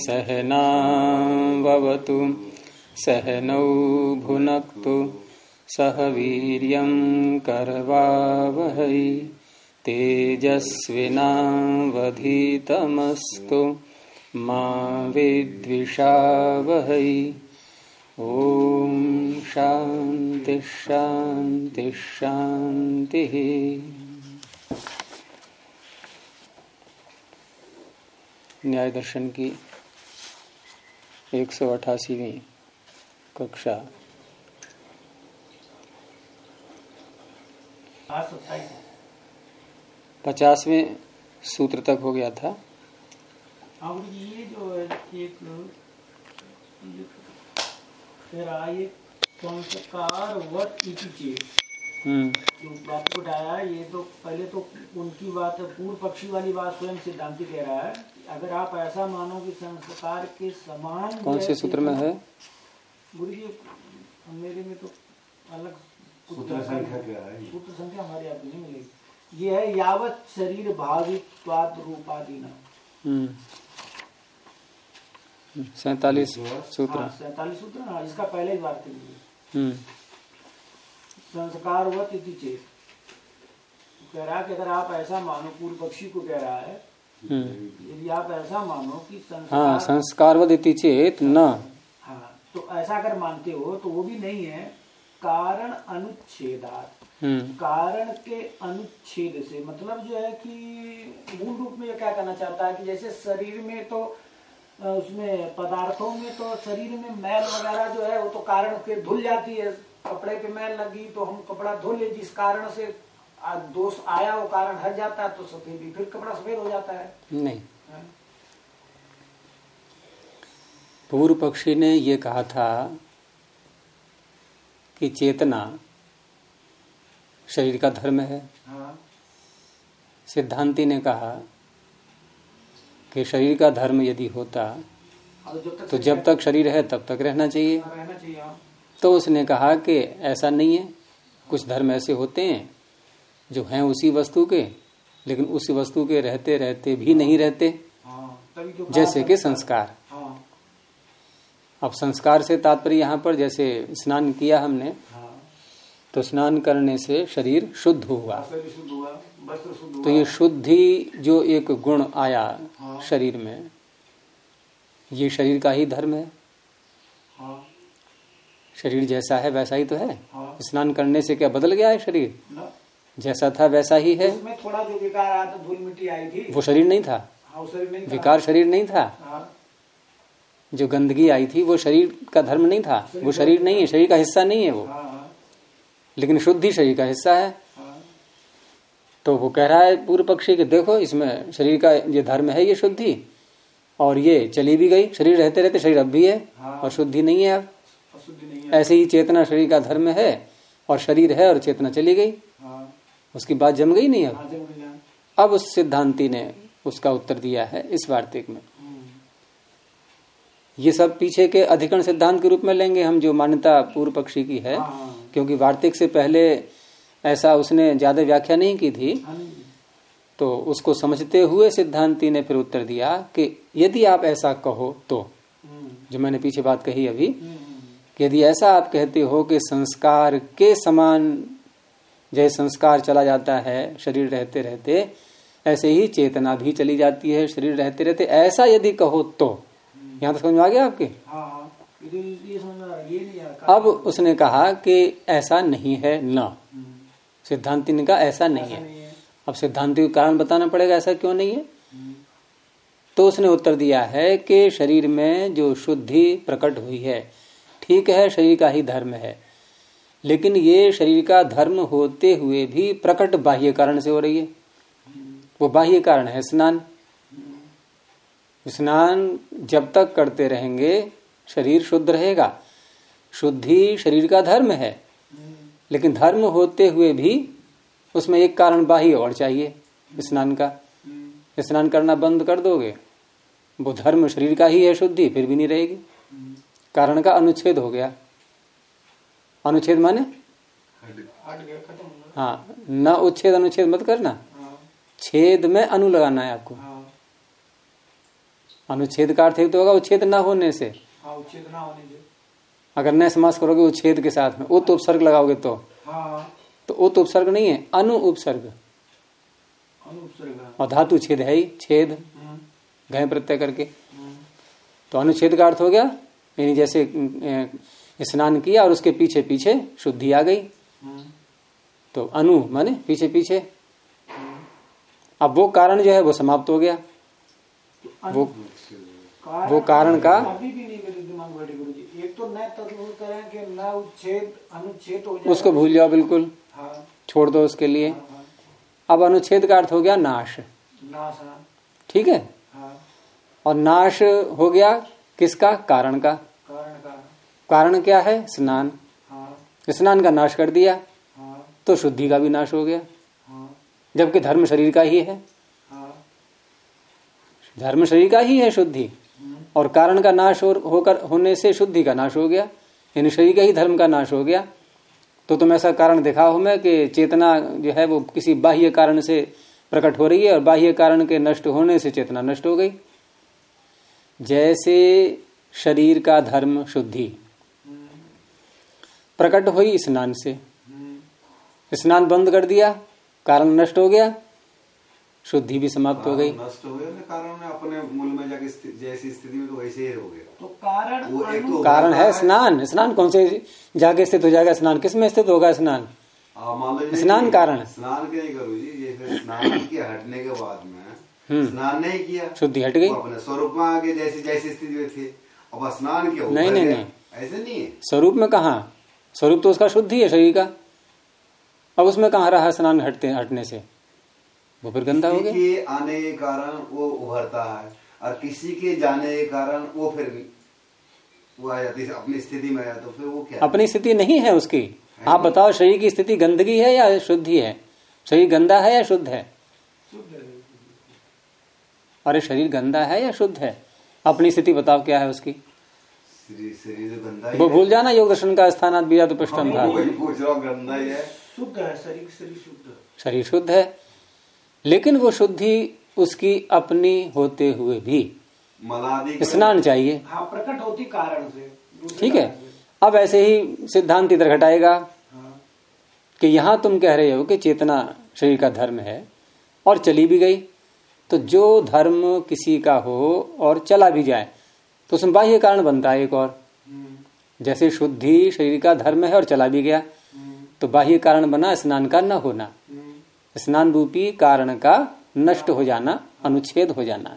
सहनावतु सहनौ भुनक्तु सह वीर्यं करवावहै तेजस्विनावधीतमस्तु मा विद्विषावहै। ओम शांति शांति शांति। न्याय दर्शन की 188वीं कक्षा। 50वें सूत्र तक हो गया था। और ये जो एक संस्कार वत इति चेत जो बात उठाया, ये तो पहले तो उनकी बात पूर्व पक्षी वाली बात स्वयं सिद्धांति कह रहा है। अगर आप ऐसा मानो कि संस्कार के समान, कौन से सूत्र में है गुरु जी? मेरे में तो अलग सूत्र संख्या क्या है? सूत्र संख्या हमारे यहाँ नहीं मिलेगी। ये है यावत शरीर भावित्वाद रूपादिना। 47 सूत्र। 47 सूत्र ना, इसका पहले ही बात करिए। संस्कारवत इति चेत कह रहा है कि अगर आप ऐसा मानो, पूर्व पक्षी को कह रहा है, यदि आप ऐसा मानो कि संस्कारवत इति चेत न, हाँ, तो ऐसा अगर मानते हो तो वो भी नहीं है। कारण अनुच्छेदात, कारण के अनुच्छेद से मतलब जो है कि मूल रूप में ये क्या कहना चाहता है कि जैसे शरीर में तो उसमें पदार्थों में तो शरीर में मैल वगैरह जो है वो तो कारण के धुल जाती है। कपड़े पे मैल लगी तो हम कपड़ा धो ले, जिस कारण से दोष आया वो कारण हट जाता है तो सफेद, फिर कपड़ा सफेद हो जाता है। नहीं, पूर्व पक्षी ने ये कहा था कि चेतना शरीर का धर्म है। सिद्धांति ने कहा कि शरीर का धर्म यदि होता तो जब तक शरीर है तब तक रहना चाहिए। तो उसने कहा कि ऐसा नहीं है, कुछ धर्म ऐसे होते हैं जो हैं उसी वस्तु के, लेकिन उस वस्तु के रहते रहते भी नहीं रहते, जैसे कि संस्कार। अब संस्कार से तात्पर्य यहाँ पर जैसे स्नान किया हमने तो स्नान करने से शरीर शुद्ध हुआ, तो ये शुद्धि जो एक गुण आया शरीर में, ये शरीर का ही धर्म है। शरीर जैसा है वैसा ही तो है। स्नान करने से क्या बदल गया है? शरीर जैसा था वैसा ही है। उसमें थोड़ा जो विकार आया था, धूल मिट्टी आई थी, वो शरीर नहीं था। विकार शरीर नहीं था। जो गंदगी आई थी वो शरीर का धर्म नहीं था, वो शरीर नहीं है, शरीर का हिस्सा नहीं है वो, लेकिन शुद्धि शरीर का हिस्सा है। तो वो कह रहा है पूर्व पक्षी कि देखो इसमें शरीर का ये धर्म है, ये शुद्धि, और ये चली भी गई। शरीर रहते रहते शरीर अब भी है और शुद्धि नहीं है। अब ऐसे ही चेतना शरीर का धर्म है और शरीर है और चेतना चली गई, उसकी बात जम गई नहीं। अब उस सिद्धांति ने उसका उत्तर दिया है इस वार्तिक में। ये सब पीछे के अधिकरण सिद्धांत के रूप में लेंगे हम, जो मान्यता पूर्व पक्षी की है, क्योंकि वार्तिक से पहले ऐसा उसने ज्यादा व्याख्या नहीं की थी। तो उसको समझते हुए सिद्धांति ने फिर उत्तर दिया कि यदि आप ऐसा कहो तो, जो मैंने पीछे बात कही अभी, कि यदि ऐसा आप कहते हो कि संस्कार के समान जैसे संस्कार चला जाता है शरीर रहते रहते, ऐसे ही चेतना भी चली जाती है शरीर रहते रहते, ऐसा यदि कहो तो, यहाँ तक समझ में आ गया आपके? अब उसने कहा कि ऐसा नहीं है न, सिद्धांति ने कहा ऐसा नहीं है। अब सिद्धांति को कारण बताना पड़ेगा ऐसा क्यों नहीं है। तो उसने उत्तर दिया है कि शरीर में जो शुद्धि प्रकट हुई है, ठीक है, शरीर का ही धर्म है, लेकिन ये शरीर का धर्म होते हुए भी प्रकट बाह्य कारण से हो रही है। वो बाह्य कारण है स्नान। स्नान जब तक करते रहेंगे शरीर शुद्ध रहेगा। शुद्धि शरीर का धर्म है, लेकिन धर्म होते हुए भी उसमें एक कारण बाह्य और चाहिए स्नान का। स्नान करना बंद कर दोगे, वो धर्म शरीर का ही है शुद्धि, फिर भी नहीं रहेगी। कारण का अनुच्छेद हो गया। अनुच्छेद माने हाँ, न उच्छेद अनुच्छेद मत करना, छेद में अनु लगाना है आपको। अनुच्छेद का अर्थ तो होगा उच्छेद न होने से। हाँ, उच्छेद ना होने से। अगर न समास करोगे उच्छेद के साथ में, उत उपसर्ग लगाओगे तो हाँ, तो उत उपसर्ग नहीं है, अनु उपसर्ग। और धातु छेद है ही, छेद घय प्रत्यय करके। तो अनुच्छेद का अर्थ हो गया, यानी जैसे स्नान किया और उसके पीछे पीछे शुद्धि आ गई, तो अनु माने पीछे पीछे। अब वो कारण जो है वो समाप्त हो गया। वो कारण का अभी भी नहीं मेरे दिमाग बैठे गुरुजी। एक तो न तत्व करें कि न उच्छेद अनुच्छेद हो जाए, उसको भूल जाओ बिल्कुल। हाँ, छोड़ दो उसके लिए। अब अनुच्छेद का अर्थ हो गया नाश। नाश, ठीक है। हाँ, और नाश हो गया किसका? कारण का। कारण क्या है? स्नान। हाँ, स्नान का नाश कर दिया, हाँ, तो शुद्धि का भी नाश हो गया। हाँ, जबकि धर्म शरीर का ही है, हाँ, धर्म शरीर का ही है शुद्धि, और कारण का नाश होकर होने से शुद्धि का नाश हो गया, यानी शरीर का ही धर्म का नाश हो गया। तो तुम ऐसा कारण दिखा हो मैं कि चेतना जो है वो किसी बाह्य कारण से प्रकट हो रही है, और बाह्य कारण के नष्ट होने से चेतना नष्ट हो गई। जैसे शरीर का धर्म शुद्धि प्रकट हुई स्नान से, स्नान बंद कर दिया, कारण नष्ट हो गया, शुद्धि भी समाप्त हो गई। नष्ट हो गया, कारण अपने मूल में जाके जैसी स्थिति में तो वैसे ही हो गया। तो कारण वो एक तो कारण है स्नान। स्नान कौन से जाके स्थित हो जाएगा? स्नान किस में स्थित होगा? स्नान स्नान कारण। स्नान के नहीं करो जी, जैसे स्नान के हटने के बाद में स्नान नहीं किया, शुद्धि हट गई, अपने स्वरूप में आगे जैसी जैसी स्थिति में थे। अब स्नान क्या? नहीं नहीं नहीं, ऐसे नहीं है। स्वरूप में कहा? स्वरूप तो उसका शुद्धि है शरीर का। अब उसमें कहाँ रहा स्नान हटने से? वो फिर गंदा हो गया। किसी के आने के कारण वो उभरता है, और किसी के जाने के कारण वो फिर वो आ जाती है अपनी स्थिति में आया, तो फिर वो क्या? अपनी स्थिति नहीं है उसकी। आप बताओ, शरीर की स्थिति गंदगी है या शुद्धि है? शरीर गंदा है या शुद्ध है? अरे शरीर गंदा है या शुद्ध है? अपनी स्थिति बताओ क्या है उसकी? शरीर गंदा वो भूल जाना, योग दर्शन का स्थानात भी तो पृष्ठम था। गंदा ही है, शुद्ध है शरीर, शुद्ध, शरीर शुद्ध है, लेकिन वो शुद्धि उसकी अपनी होते हुए भी स्नान चाहिए। हाँ, प्रकट होती कारण से। ठीक है। अब ऐसे ही सिद्धांत इधर घटाएगा कि यहां तुम कह रहे हो कि चेतना शरीर का धर्म है और चली भी गई, तो जो धर्म किसी का हो और चला भी जाए तो उसमें बाह्य कारण बनता है एक और। जैसे शुद्धि शरीर का धर्म है और चला भी गया, तो बाह्य कारण बना स्नान का न होना, स्नान रूपी कारण का नष्ट हो जाना, अनुच्छेद हो जाना।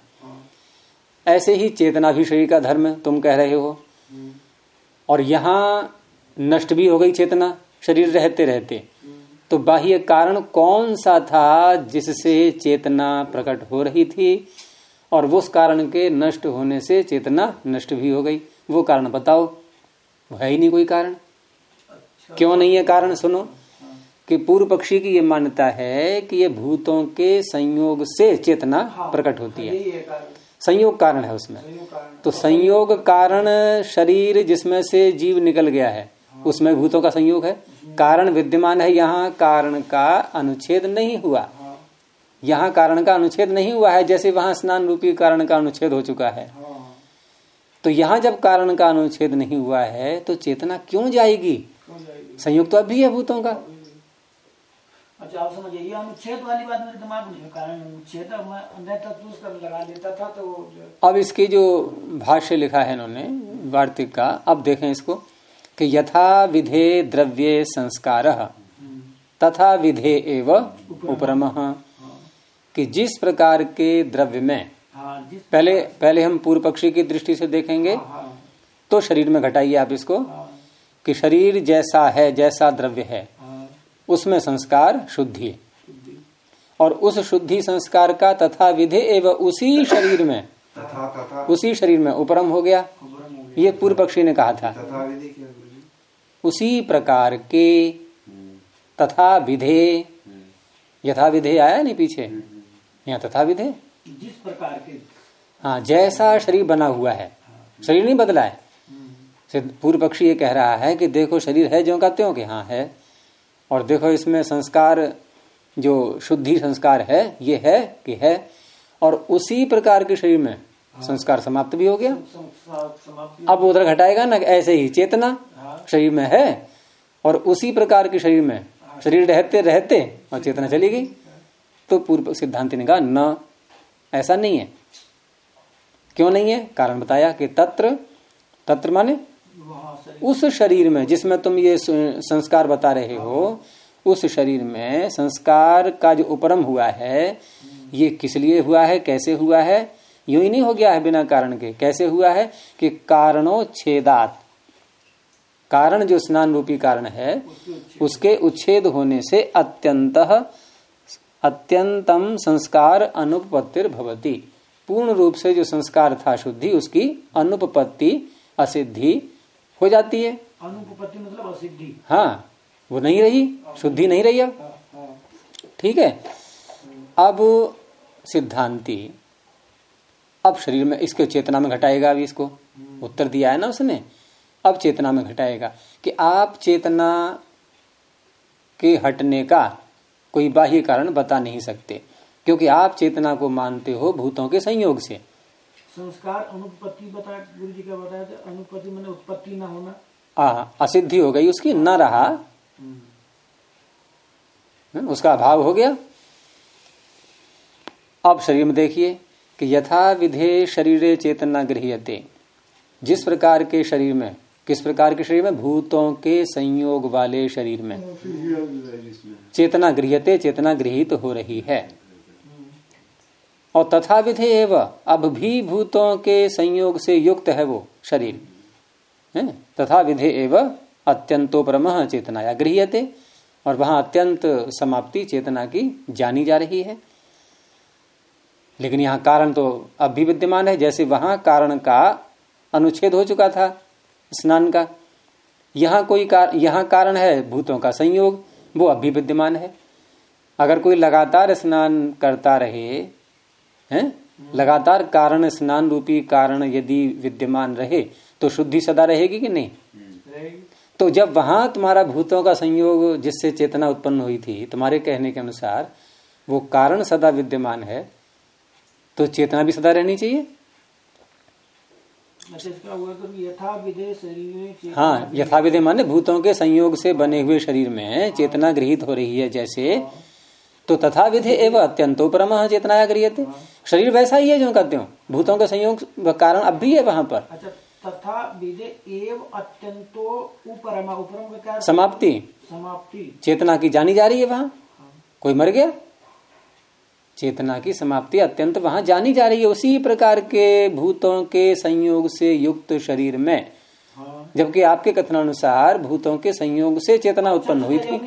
ऐसे ही चेतना भी शरीर का धर्म है तुम कह रहे हो, और यहां नष्ट भी हो गई चेतना शरीर रहते रहते, तो बाह्य कारण कौन सा था जिससे चेतना प्रकट हो रही थी, और उस कारण के नष्ट होने से चेतना नष्ट भी हो गई? वो कारण बताओ। है ही नहीं कोई कारण। अच्छा, क्यों नहीं है कारण? सुनो कि पूर्व पक्षी की ये मान्यता है कि ये भूतों के संयोग से चेतना प्रकट होती है, संयोग कारण है उसमें। तो संयोग कारण शरीर जिसमें से जीव निकल गया है उसमें भूतों का संयोग है, कारण विद्यमान है। यहाँ कारण का अनुच्छेद नहीं हुआ, यहाँ कारण का अनुच्छेद नहीं हुआ है, जैसे वहां स्नान रूपी कारण का अनुच्छेद हो चुका है। तो यहाँ जब कारण का अनुच्छेद नहीं हुआ है तो चेतना क्यों जाएगी? संयोग तो अभी है भूतों का। अच्छा, आप समझिए, ये अनुच्छेद वाली बात मेरे दिमाग में, कारण अनुच्छेद मैं तत्व उसका लगा देता था। तो अब इसकी जो भाष्य लिखा है इन्होंने वार्तिक का, अब देखें इसको कि यथा विधे द्रव्ये संस्कारः तथा विधे एव उपरमः, कि जिस प्रकार के द्रव्य में, पहले हम पूर्व पक्षी की दृष्टि से देखेंगे, तो शरीर में घटाइए आप इसको कि शरीर जैसा है, जैसा द्रव्य है उसमें संस्कार शुद्धि है, और उस शुद्धि संस्कार का तथा विधे एवं उसी शरीर में, उसी शरीर में उपरम हो गया। ये पूर्व पक्षी ने कहा था। उसी प्रकार के तथा विधे, यथा विधे आया नहीं पीछे, यहाँ तथा विधे, जिस प्रकार के, हाँ, जैसा शरीर बना हुआ है, शरीर नहीं बदला है। पूर्व पक्षी ये कह रहा है कि देखो शरीर है ज्यों का त्यों के, हाँ है, और देखो इसमें संस्कार जो शुद्धि संस्कार है ये है कि है, और उसी प्रकार के शरीर में संस्कार समाप्त भी हो गया। अब उधर घटाएगा ना, ऐसे ही चेतना शरीर में है और उसी प्रकार के शरीर में शरीर रहते रहते और चेतना चली गई। तो पूर्व सिद्धांति ने कहा न, ऐसा नहीं है। क्यों नहीं है? कारण बताया कि तत्र माने उस शरीर में जिसमें तुम ये संस्कार बता रहे हो, उस शरीर में संस्कार का जो उपरम हुआ है, ये किस लिए हुआ है, कैसे हुआ है? यूं ही नहीं हो गया है बिना कारण के। कैसे हुआ है कि कारणोच्छेदात, कारण जो स्नान रूपी कारण है उसके उच्छेद होने से अत्यंतम संस्कार अनुपपत्तिर भवति, पूर्ण रूप से जो संस्कार था शुद्धि, उसकी अनुपपत्ति असिद्धि हो जाती है। अनुपपत्ति मतलब असिद्धि। हाँ, वो नहीं रही, शुद्धि नहीं रही अब। ठीक है। अब सिद्धांति अब शरीर में इसके चेतना में घटाएगा। अभी इसको उत्तर दिया है ना उसने, अब चेतना में घटाएगा कि आप चेतना के हटने का कोई बाह्य कारण बता नहीं सकते, क्योंकि आप चेतना को मानते हो भूतों के संयोग से। संस्कार अनुपत्ति बताया, गुरु जी का बताया था। अनुपत्ति मैंने उत्पत्ति ना होना, असिद्धि हो गई उसकी, न रहा, उसका अभाव हो गया। अब शरीर में देखिए कि यथा विधे शरीरे चेतना गृह्यते, जिस प्रकार के शरीर में, किस प्रकार के शरीर में? भूतों के संयोग वाले शरीर में चेतना गृह्यते, चेतना गृहीत हो रही है। और तथा विधे एव, अब भी भूतों के संयोग से युक्त है वो शरीर है। तथा विधे एव अत्यंतोपरमः चेतनाया गृह्यते, और वहां अत्यंत समाप्ति चेतना की जानी जा रही है। लेकिन यहाँ कारण तो अब भी विद्यमान है, जैसे वहां कारण का अनुच्छेद हो चुका था स्नान का, यहाँ कोई यहाँ कारण है भूतों का संयोग, वो अब भी विद्यमान है। अगर कोई लगातार स्नान करता रहे हैं, लगातार कारण स्नान रूपी कारण यदि विद्यमान रहे तो शुद्धि सदा रहेगी कि नहीं? तो जब वहां तुम्हारा भूतों का संयोग जिससे चेतना उत्पन्न हुई थी, तुम्हारे कहने के अनुसार वो कारण सदा विद्यमान है, तो चेतना भी सदा रहनी चाहिए। यथा विधे शरीर, हाँ, यथा विधे माने भूतों के संयोग से बने हुए शरीर में चेतना गृहीत हो रही है जैसे, तो तथा विधे एवं अत्यंतोपरमः चेतनाया गृह्यते, शरीर वैसा ही है जो कहते हो, भूतों के संयोग कारण अब भी है वहां पर। अच्छा, तथा विधे एव अत्यंतो उपरमा, उपरम का क्या? समाप्ति, समाप्ति चेतना की जानी जा रही है वहां। कोई मर गया, चेतना की समाप्ति अत्यंत वहां जानी जा रही है। उसी प्रकार के भूतों के संयोग से युक्त शरीर में, जबकि आपके कथनानुसार भूतों के संयोग से चेतना उत्पन्न हुई थी।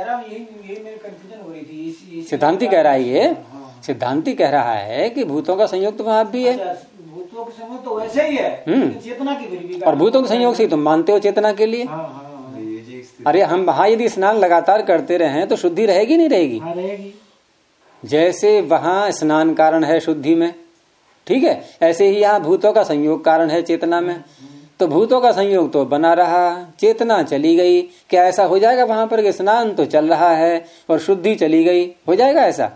सिद्धांति कह रहा है ये, सिद्धांति कह रहा है कि भूतों का संयोग तो वहां भी है। भूतों के संयोग तो वैसे ही है, चेतना की, और भूतों के संयोग से तुम मानते हो चेतना के लिए। अरे हम वहां यदि स्नान लगातार करते रहे तो शुद्धि रहेगी नहीं रहेगी? रहेगी। जैसे वहां स्नान कारण है शुद्धि में, ठीक है, ऐसे ही यहाँ भूतों का संयोग कारण है चेतना में। तो भूतों का संयोग तो बना रहा, चेतना चली गई, क्या ऐसा हो जाएगा वहां पर कि स्नान तो चल रहा है और शुद्धि चली गई? हो जाएगा ऐसा?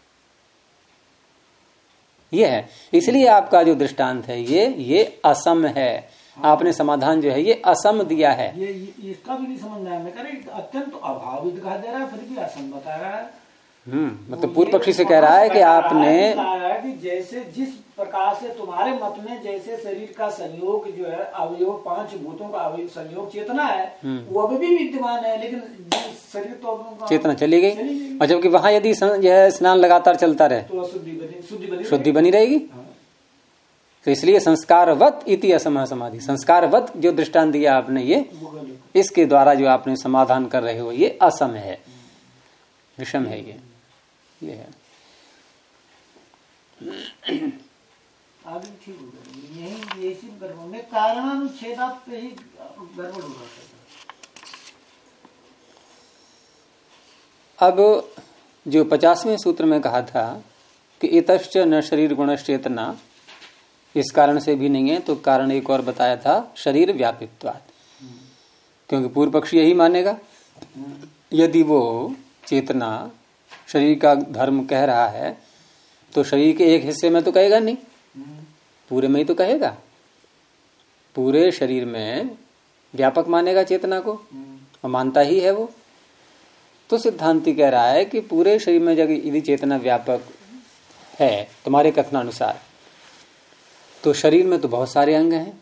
ये है। इसलिए आपका जो दृष्टांत है ये असम है। आपने समाधान जो है ये असम दिया है। ये इसका भी नहीं समझ में आया। मैं कह रहा अत्यंत अभावित दिखाई दे रहा है, फिर भी असम बता रहा है। मतलब पूर्व पक्षी से कह रहा है कि आपने कि जैसे जिस प्रकार से तुम्हारे मत में जैसे शरीर का संयोग जो है अवयव, 5 भूतों का अवयव संयोग चेतना है, वो अभी भी विद्यमान है, लेकिन शरीर तो चेतना चली गई। और जबकि वहां यदि स्नान लगातार चलता रहे तो शुद्धि बनी रहेगी। तो इसलिए संस्कारवत इति असमः समाधि, संस्कारवत जो दृष्टांत दिया आपने, ये इसके द्वारा जो आपने समाधान कर रहे हो ये असम है, विषम है ये है। आगे ठीक होगा, यही गड़बड़ कारणानुच्छेदात पे ही गड़बड़ हो रहा है। अब जो 50वें सूत्र में कहा था कि इतश्च न शरीर गुणश्चेतना, इस कारण से भी नहीं है, तो कारण एक और बताया था, शरीर व्यापित्वात्। क्योंकि पूर्व पक्षी यही मानेगा, यदि वो चेतना शरीर का धर्म कह रहा है तो शरीर के एक हिस्से में तो कहेगा नहीं, पूरे में ही तो कहेगा, पूरे शरीर में व्यापक मानेगा चेतना को, और मानता ही है वो। तो सिद्धांती कह रहा है कि पूरे शरीर में जब यदि चेतना व्यापक है तुम्हारे कथनानुसार, तो शरीर में तो बहुत सारे अंग हैं,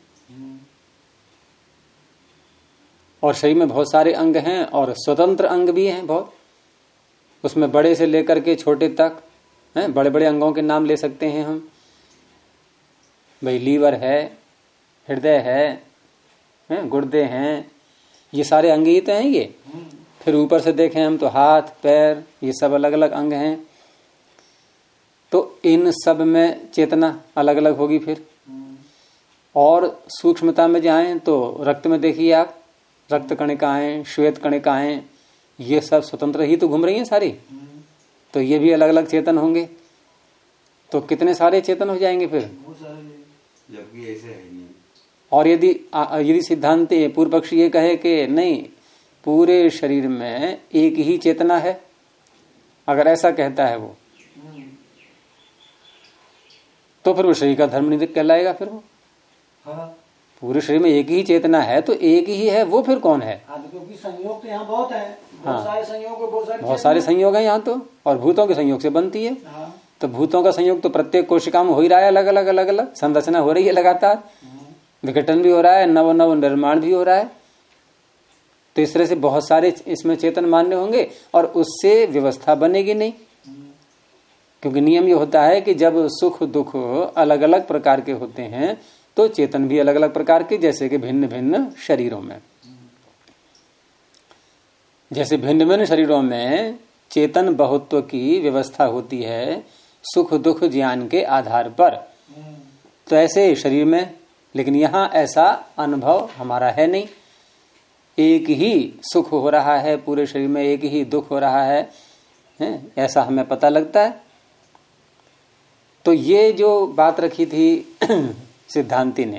और शरीर में बहुत सारे अंग हैं और स्वतंत्र अंग भी हैं बहुत, उसमें बड़े से लेकर के छोटे तक हैं। बड़े बड़े अंगों के नाम ले सकते हैं हम, भाई लीवर है, हृदय है, गुर्दे हैं, ये सारे अंग ही तो हैं ये। फिर ऊपर से देखें हम तो हाथ पैर, ये सब अलग अलग अंग हैं। तो इन सब में चेतना अलग अलग होगी फिर। और सूक्ष्मता में जाएं तो रक्त में देखिए आप, रक्त कणिकाएं, श्वेत कणिकाएं, ये सब स्वतंत्र ही तो घूम रही हैं सारी, तो ये भी अलग अलग चेतन होंगे। तो कितने सारे चेतन हो जाएंगे फिर, जबकि ऐसे है नहीं। और यदि सिद्धांत पूर्व पक्षी ये कहे कि नहीं, पूरे शरीर में एक ही चेतना है, अगर ऐसा कहता है वो, तो फिर वो शरीर का धर्म नहीं कहलाएगा। फिर वो पूरे शरीर में एक ही चेतना है तो एक ही है, वो फिर कौन है? क्योंकि संयोग तो यहाँ बहुत है, बहुत सारे संयोग है यहाँ तो, और भूतों के संयोग से बनती है। तो भूतों का संयोग तो प्रत्येक कोशिका में हो ही रहा है, अलग अलग संरचना हो रही है लगातार, विघटन भी हो रहा है, नव नव निर्माण भी हो रहा है। तो इस तरह से बहुत सारे इसमें चेतन मान्य होंगे, और उससे व्यवस्था बनेगी नहीं। क्योंकि नियम ये होता है कि जब सुख दुख अलग अलग प्रकार के होते हैं तो चेतन भी अलग अलग प्रकार के, जैसे कि भिन्न भिन्न शरीरों में, जैसे भिन्न भिन्न शरीरों में चेतन बहुत्व की व्यवस्था होती है सुख दुख ज्ञान के आधार पर, तो ऐसे शरीर में, लेकिन यहाँ ऐसा अनुभव हमारा है नहीं। एक ही सुख हो रहा है पूरे शरीर में, एक ही दुख हो रहा है, ऐसा हमें पता लगता है। तो ये जो बात रखी थी सिद्धांति ने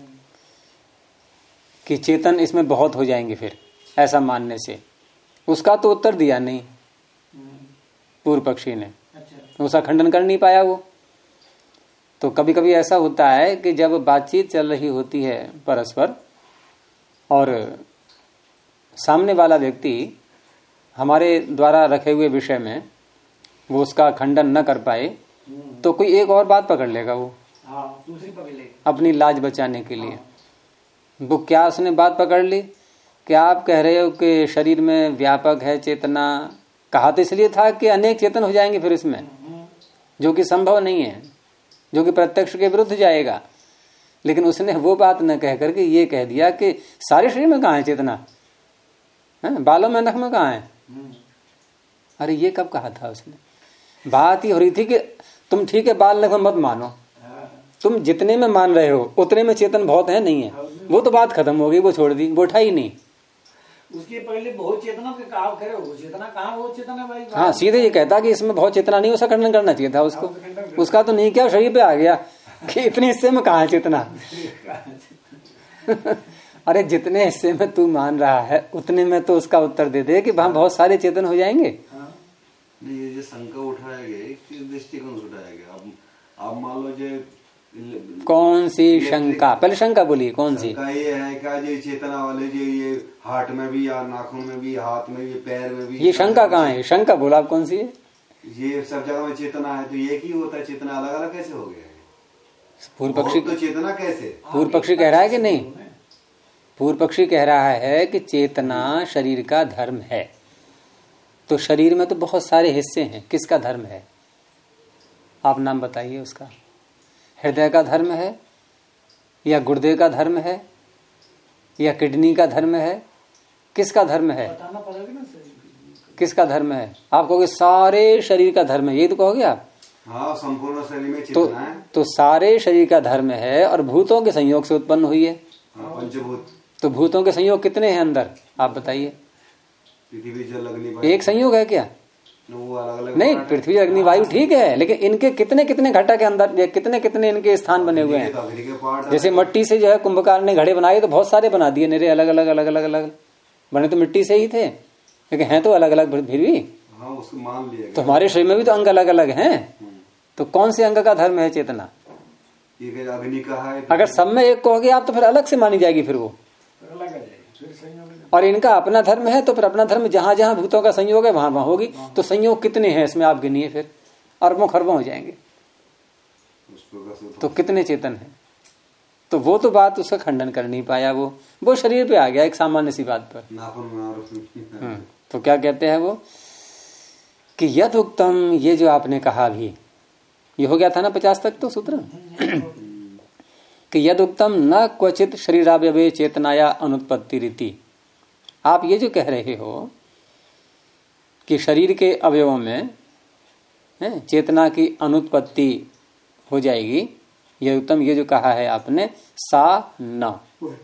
कि चेतन इसमें बहुत हो जाएंगे फिर ऐसा मानने से, उसका तो उत्तर दिया नहीं पूर्व पक्षी ने, उसका खंडन कर नहीं पाया वो। तो कभी कभी ऐसा होता है कि जब बातचीत चल रही होती है परस्पर, और सामने वाला व्यक्ति हमारे द्वारा रखे हुए विषय में वो उसका खंडन न कर पाए, तो कोई एक और बात पकड़ लेगा वो, दूसरी पकड़ लेगा अपनी लाज बचाने के लिए। वो क्या उसने बात पकड़ ली कि आप कह रहे हो कि शरीर में व्यापक है चेतना, कहा तो इसलिए था कि अनेक चेतन हो जाएंगे फिर इसमें, जो कि संभव नहीं है, जो कि प्रत्यक्ष के विरुद्ध जाएगा। लेकिन उसने वो बात न कह करके ये कह दिया कि सारे शरीर में कहाँ है चेतना, बालों में नख में कहाँ है। अरे ये कब कहा था उसने? बात ही हो रही थी कि तुम ठीक है बाल नख में मत मानो, तुम जितने में मान रहे हो उतने में चेतन बहुत है नहीं है, वो तो बात खत्म हो गई, वो छोड़ दी, वो उठा ही नहीं। उसके पहले बहुत चेतना के कहा करे, वो चेतना कहाँ, वो चेतना भाई। हाँ, सीधे ये कहता कि इसमें बहुत चेतना नहीं, उसका खंडन करना चाहिए था उसको। उसका तो नहीं, क्या शरीर पे आ गया कि इतने हिस्से में कहाँ है चेतना। अरे जितने हिस्से में तू मान रहा है उतने में तो उसका उत्तर दे दे कि वहां बहुत सारे चेतन हो जाएंगे। ये जो शंका उठाया गया किस दृष्टिकोण से उठाया गया? अब मान लो जो कौन सी शंका, पहले शंका बोलिए कौन सी? ये है क्या जो चेतना वाले जो ये हार्ट में भी या नाखून में भी, हाथ में भी, पैर में भी, ये शंका कहाँ है? शंका बोला आप कौन सी है? ये सब जगह में चेतना है, तो ये की होता है चेतना अलग अलग कैसे हो गया? पूर्व पक्षी तो चेतना कैसे, पूर्व पक्षी कह रहा है कि नहीं? पूर्व पक्षी कह रहा है कि चेतना शरीर का धर्म है। तो शरीर में तो बहुत सारे हिस्से हैं, किसका धर्म है? आप नाम बताइए उसका। हृदय का धर्म है, या गुर्दे का धर्म है, या किडनी का धर्म है? किसका धर्म है? किसका धर्म है? आप कहोगे सारे शरीर का धर्म है, यही तो कहोगे आप। हाँ, संपूर्ण शरीर में चेतना है। तो सारे शरीर का धर्म है और भूतों के संयोग से उत्पन्न हुई है। पंचभूत। तो भूतों के संयोग कितने हैं अंदर, आप बताइए? पृथ्वी जल अग्नि एक संयोग है क्या? वो अलग अलग नहीं, पृथ्वी अग्नि वायु ठीक है, लेकिन इनके कितने कितने घटा के अंदर कितने कितने इनके स्थान बने हुए हैं। जैसे मिट्टी से जो है कुंभकार ने घड़े बनाए तो बहुत सारे बना दिए, मेरे अलग अलग अलग अलग अलग बने तो मिट्टी से ही थे, लेकिन हैं तो अलग अलग फिर भी। हाँ, उसको मान लिया। तो हमारे शरीर में भी तो अंग अलग अलग हैं। तो कौन से अंग का धर्म है चेतना? ये अग्नि का है, अगर सब में एक कहोगे आप तो फिर अलग से मानी जाएगी, फिर वो अलग आ जाएगी, फिर संयोग। और इनका अपना धर्म है तो फिर अपना धर्म जहां जहां भूतों का संयोग है वहां वहां होगी। तो संयोग कितने हैं इसमें आप गिनिए, फिर अरबों खरबों हो जाएंगे। तो कितने चेतन है? तो वो तो बात उसका खंडन कर नहीं पाया, वो शरीर पे आ गया एक सामान्य सी बात पर। तो क्या कहते हैं वो कि यद उक्तम, ये जो आपने कहा अभी, ये हो गया था ना 50 तक तो सूत्र कि यद उक्तम न क्वचित शरीरावयवे चेतनाया अनुत्पत्ति रीति। आप ये जो कह रहे हो कि शरीर के अवयवों में चेतना की अनुत्पत्ति हो जाएगी, यह उत्तम, ये जो कहा है आपने सा न,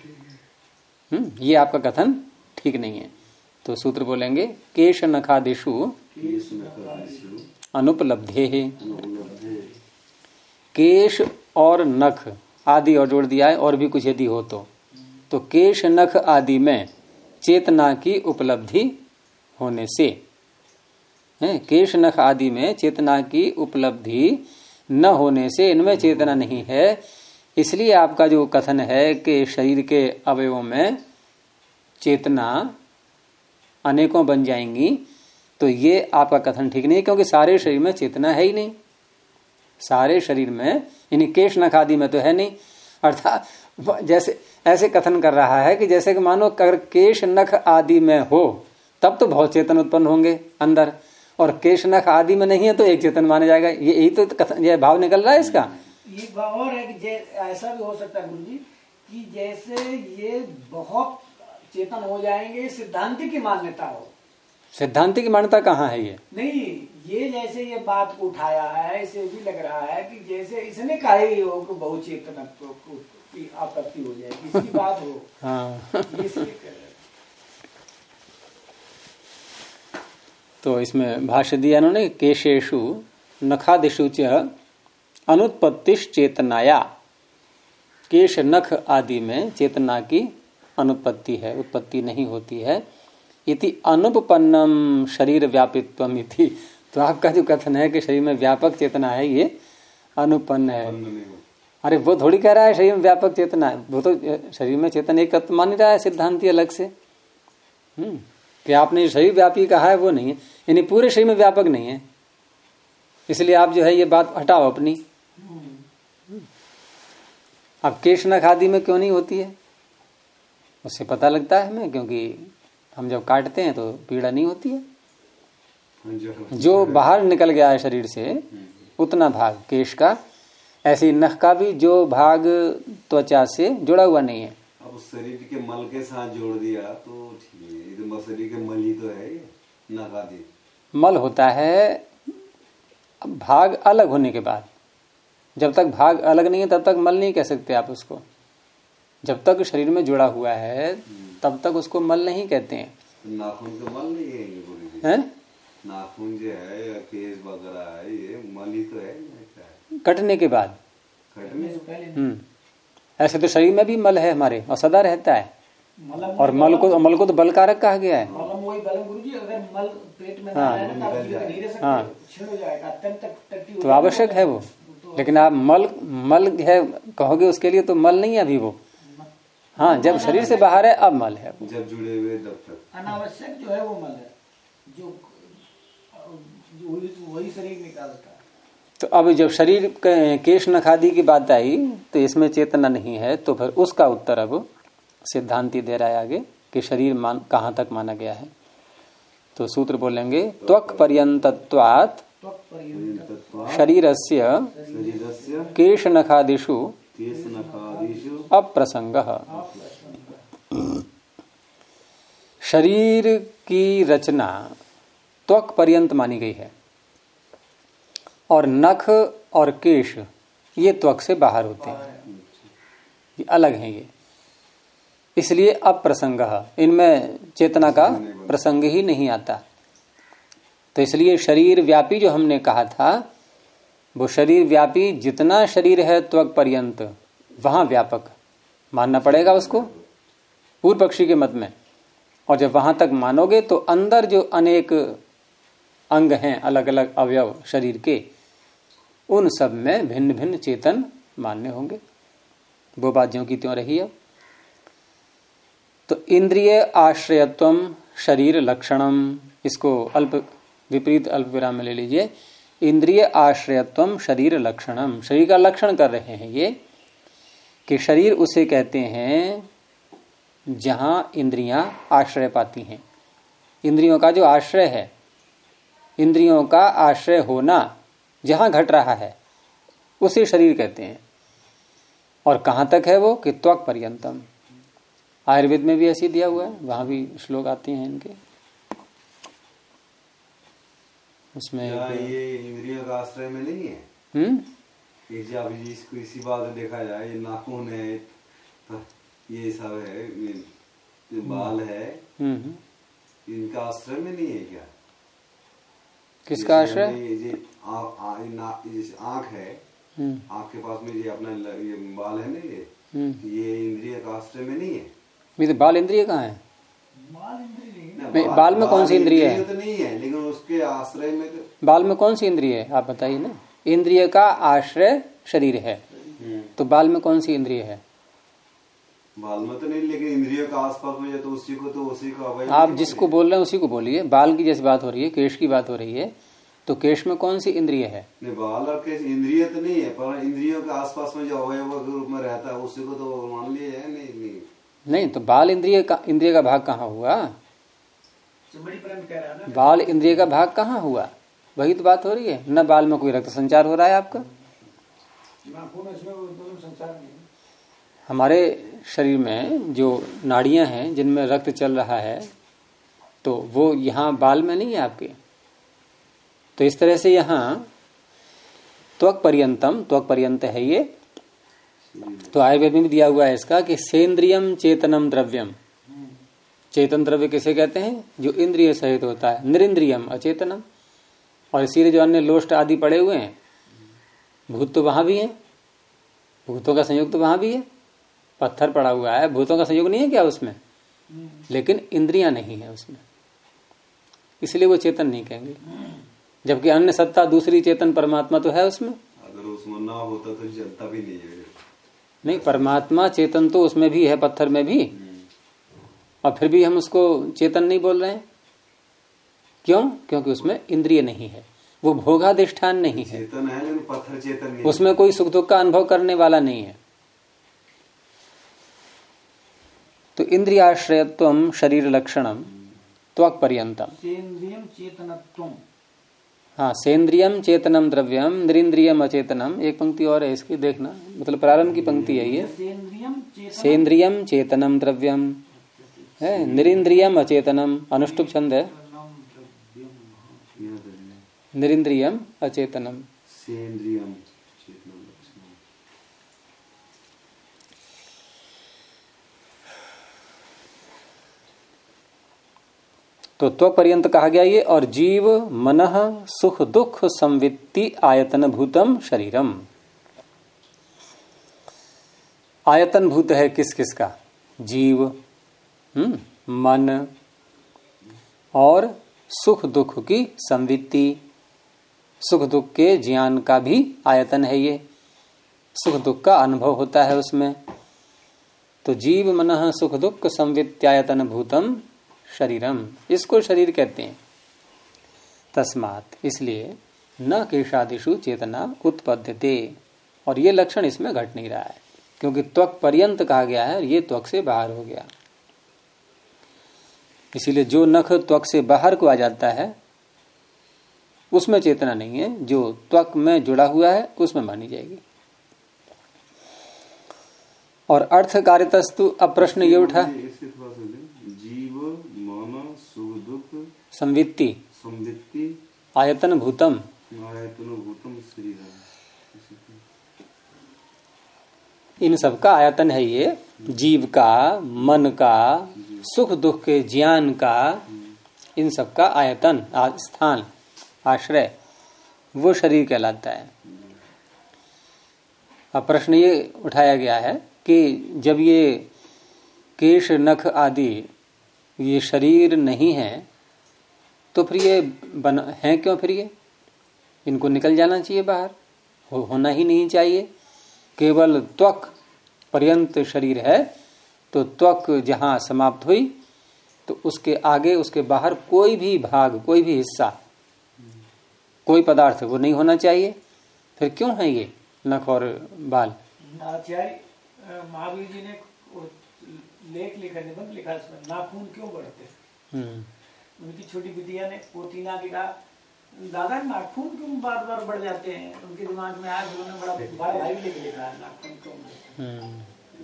ये आपका कथन ठीक नहीं है। तो सूत्र बोलेंगे केश नखादिषु अनुपलब्धे। केश और नख आदि और जोड़ दिया है, और भी कुछ यदि हो तो केश नख आदि में चेतना की उपलब्धि होने से, केश नख आदि में चेतना की उपलब्धि न होने से इनमें चेतना नहीं है। इसलिए आपका जो कथन है कि शरीर के अवयवों में चेतना अनेकों बन जाएंगी, तो ये आपका कथन ठीक नहीं, क्योंकि सारे शरीर में चेतना है ही नहीं। सारे शरीर में, यानी केश नख आदि में तो है नहीं। अर्थात जैसे ऐसे कथन कर रहा है कि जैसे कि मानो अगर केश नख आदि में हो तब तो बहुत चेतन उत्पन्न होंगे अंदर, और केश नख आदि में नहीं है तो एक चेतन माना जाएगा। यही तो कथन, ये भाव निकल रहा है इसका। ये भाव और है कि ऐसा भी हो सकता है गुरुजी कि जैसे ये बहुत चेतन हो जाएंगे, सिद्धांति की मान्यता हो। सिद्धांति की मान्यता कहाँ है? ये नहीं, ये जैसे ये बात को उठाया है, इसे भी लग रहा है कि जैसे इसने कहा ही हो कि बहुत चेतनत्व की आपत्ति हो जाएगी, इसकी बात हो। हाँ। ये तो इसमें भाष्य दिया इन्होंने, केशेषु नखादिषु च अनुत्पत्तिश चेतनाया। केश नख आदि में चेतना की अनुत्पत्ति है, उत्पत्ति नहीं होती है। इति अनुपन्नम शरीर व्यापित्वम इति। तो आपका जो कथन है कि शरीर में व्यापक चेतना है, ये अनुपन्न है। अरे वो थोड़ी कह रहा है शरीर में व्यापक चेतना है, वो तो शरीर में चेतन एक तत्व मान रहा है सिद्धांति अलग से। कि आपने शरीर व्यापी कहा है वो नहीं है, यानी पूरे शरीर में व्यापक नहीं है। इसलिए आप जो है ये बात हटाओ अपनी। अब केश नख आदि में क्यों नहीं होती है, उससे पता लगता है हमें, क्योंकि हम जब काटते हैं तो पीड़ा नहीं होती है। जो बाहर निकल गया है शरीर से उतना भाग केश का, ऐसे नख का भी जो भाग त्वचा से जुड़ा हुआ नहीं है। अब शरीर के मल के साथ जोड़ दिया तो ठीक है, तो शरीर के मल ही तो है नख आदि। मल होता है भाग अलग होने के बाद। जब तक भाग अलग नहीं है तब तक मल नहीं कह सकते आप उसको। जब तक शरीर में जुड़ा हुआ है तब तक उसको मल नहीं कहते हैं। नाखून तो मल नहीं है, नाखून जो है या केस वगैरह है, ये मल ही तो है कटने के बाद। ऐसे तो शरीर में भी मल है हमारे, और सदा रहता है। और मल को तो बल कारक कहा गया है। अगर मल पेट में ना रहे ना नहीं रह सकते, छिड़ हो जाएगा, अत्यंत तो आवश्यक है वो। लेकिन आप मल है कहोगे उसके लिए तो मल नहीं है अभी वो। हाँ, जब शरीर से बाहर है अब मल है, जब जुड़े हुए तब तक अनावश्यक जो है वो मल है, जो वही शरीर निकालता है। तो अब जब शरीर केश नख आदि की बात आई तो इसमें चेतना नहीं है, तो फिर उसका उत्तर अब सिद्धांति दे रहा है आगे कि शरीर कहाँ तक माना गया है। तो सूत्र बोलेंगे त्वक पर्यंतत्वात् शरीरस्य केश नखादिषु अप्रसंगः। शरीर की रचना त्वक पर्यंत मानी गई है, और नख और केश ये त्वक से बाहर होते हैं, ये अलग हैं ये। इसलिए अप्रसंग, इनमें चेतना का प्रसंग ही नहीं आता। तो इसलिए शरीर व्यापी जो हमने कहा था, वो शरीर व्यापी जितना शरीर है त्वक पर्यंत वहां व्यापक मानना पड़ेगा उसको, पूर्व पक्षी के मत में। और जब वहां तक मानोगे तो अंदर जो अनेक अंग हैं, अलग अलग अवयव शरीर के, उन सब में भिन्न भिन्न चेतन मान्य होंगे। वो बात ज्यों की त्यों रही है। तो इंद्रिय आश्रयत्वम शरीर लक्षणम, इसको विपरीत अल्प विराम में ले लीजिए। इंद्रिय आश्रयत्वम शरीर लक्षणम, शरीर का लक्षण कर रहे हैं ये कि शरीर उसे कहते हैं जहां इंद्रियां आश्रय पाती हैं। इंद्रियों का जो आश्रय है, इंद्रियों का आश्रय होना जहां घट रहा है उसे शरीर कहते हैं। और कहां तक है वो कि त्वक पर्यंतम। आयुर्वेद में भी ऐसी दिया हुआ है, वहां भी श्लोक आते हैं इनके। उसमें ये इंद्रियों का आश्रय में नहीं है। अभी इसको इसी बात देखा जाए, ये नाखून है, ये सब है, ये बाल है, इनका आश्रय में नहीं है क्या? किसका आश्रय? आँख है, आँख के पास में ये अपना ये बाल है ना, ये इंद्रिय का आश्रय में नहीं है। मेरे बाल इंद्रिय कहाँ है? बाल में कौन सी इंद्रिय है? तो नहीं है, लेकिन उसके आश्रय में तो बाल में कौन सी इंद्रिय है आप बताइए ना। इंद्रिय का आश्रय शरीर है, तो बाल में कौन सी इंद्रिय है? बाल में तो नहीं, लेकिन इंद्रियों का आसपास में तो उसी को अवयव। आप जिसको बोल रहे हैं उसी को बोलिए। बाल की जैसे बात हो रही है, केश की बात हो रही है, तो केश में कौन सी इंद्रिय है? नहीं, बाल और केश इंद्रिय तो नहीं है, पर इंद्रियों के आसपास में जो अवयव के रूप में रहता है उसी को तो मान लिया है। नहीं तो बाल इंद्रिय का भाग कहाँ हुआ? बाल इंद्रिय का भाग कहाँ हुआ? वही तो बात हो रही है न। बाल में कोई रक्त संचार हो रहा है आपका? हमारे शरीर में जो नाड़ियां हैं जिनमें रक्त चल रहा है, तो वो यहाँ बाल में नहीं है आपके। तो इस तरह से यहाँ त्वक पर्यंतम, त्वक पर्यंत है ये। तो आयुर्वेद में भी दिया हुआ है इसका कि सेंद्रियम चेतनम द्रव्यम। चेतन द्रव्य किसे कहते हैं? जो इंद्रिय सहित होता है। निरिंद्रियम अचेतनम। और इसीलिए जो अन्य लोष्ट आदि पड़े हुए हैं, भूत तो वहां भी है, भूतों का संयोग तो वहां भी है। पत्थर पड़ा हुआ है, भूतों का संयोग नहीं है क्या उसमें? लेकिन इंद्रियां नहीं है उसमें, इसलिए वो चेतन नहीं कहेंगे। जबकि अन्य सत्ता दूसरी चेतन परमात्मा तो है उसमें। अगर उसमें ना होता तो जलता भी नहीं है। नहीं, परमात्मा चेतन तो उसमें भी है, पत्थर में भी, और फिर भी हम उसको चेतन नहीं बोल रहे हैं। क्यों? क्योंकि उसमें इंद्रिय नहीं है, वो भोगाधिष्ठान नहीं है। चेतन है लेकिन पत्थर चेतन नहीं, उसमें कोई सुख दुख का अनुभव करने वाला नहीं है। तो इंद्रियाश्रयत्वम शरीर लक्षणम त्वक पर्यंतम। सेंद्रियम चेतनत्वम। हाँ, सेंद्रियम चेतनम द्रव्यम निरिंद्रियम अचेतनम। एक पंक्ति और है इसकी, देखना, मतलब प्रारंभ की पंक्ति है ये। सेंद्रियम चेतनम द्रव्यम है, निरिंद्रियम अचेतनम। अनुष्टुप छंद है, निरिंद्रियम अचेतनम। सेंद्रियम तो त्वक पर्यंत कहा गया ये। और जीव मनः सुख दुख संवित्ति आयतन भूतम शरीरम। आयतन भूत है किस किस का? जीव, मन और सुख दुख की संवित्ति, सुख दुख के ज्ञान का भी आयतन है ये। सुख दुख का अनुभव होता है उसमें। तो जीव मनः सुख दुख संवित्त्यायतन भूतम शरीरम, इसको शरीर कहते हैं। तस्मात्, इसलिए न केशादिषु चेतना उत्पद्यते। और ये लक्षण इसमें घट नहीं रहा है, क्योंकि त्वक पर्यंत कहा गया है और ये त्वक से बाहर हो गया। इसीलिए जो नख त्वक से बाहर को आ जाता है उसमें चेतना नहीं है, जो त्वक में जुड़ा हुआ है उसमें मानी जाएगी। और अर्थ कार्यतस्तु, अब प्रश्न ये उठा, जीव मन सुख दुख संवित्ति आयतन भूतम शरीर, इन सब का आयतन है ये। जीव का, मन का, सुख दुख के ज्ञान का, इन सब का आयतन, स्थान, आश्रय, वो शरीर कहलाता है। अब प्रश्न ये उठाया गया है कि जब ये केश नख आदि ये शरीर नहीं है तो फिर ये है क्यों? फिर ये इनको निकल जाना चाहिए बाहर, होना ही नहीं चाहिए। केवल त्वक पर्यंत शरीर है, तो त्वक जहां समाप्त हुई तो उसके आगे उसके बाहर कोई भी भाग, कोई भी हिस्सा, कोई पदार्थ वो नहीं होना चाहिए। फिर क्यों है ये नख और बाल? आचार्य महावीर जी ने लेख लिखा, निबंध लिखा, नाखून क्यों बढ़ते? उनकी छोटी बिटिया ने पोतीना के कहा, दादा नाखून क्यों बार बार बढ़ जाते हैं? उनके दिमाग में आया, उन्होंने बड़ा भाई लेके लिखा है नाखून क्यों बढ़ते हैं।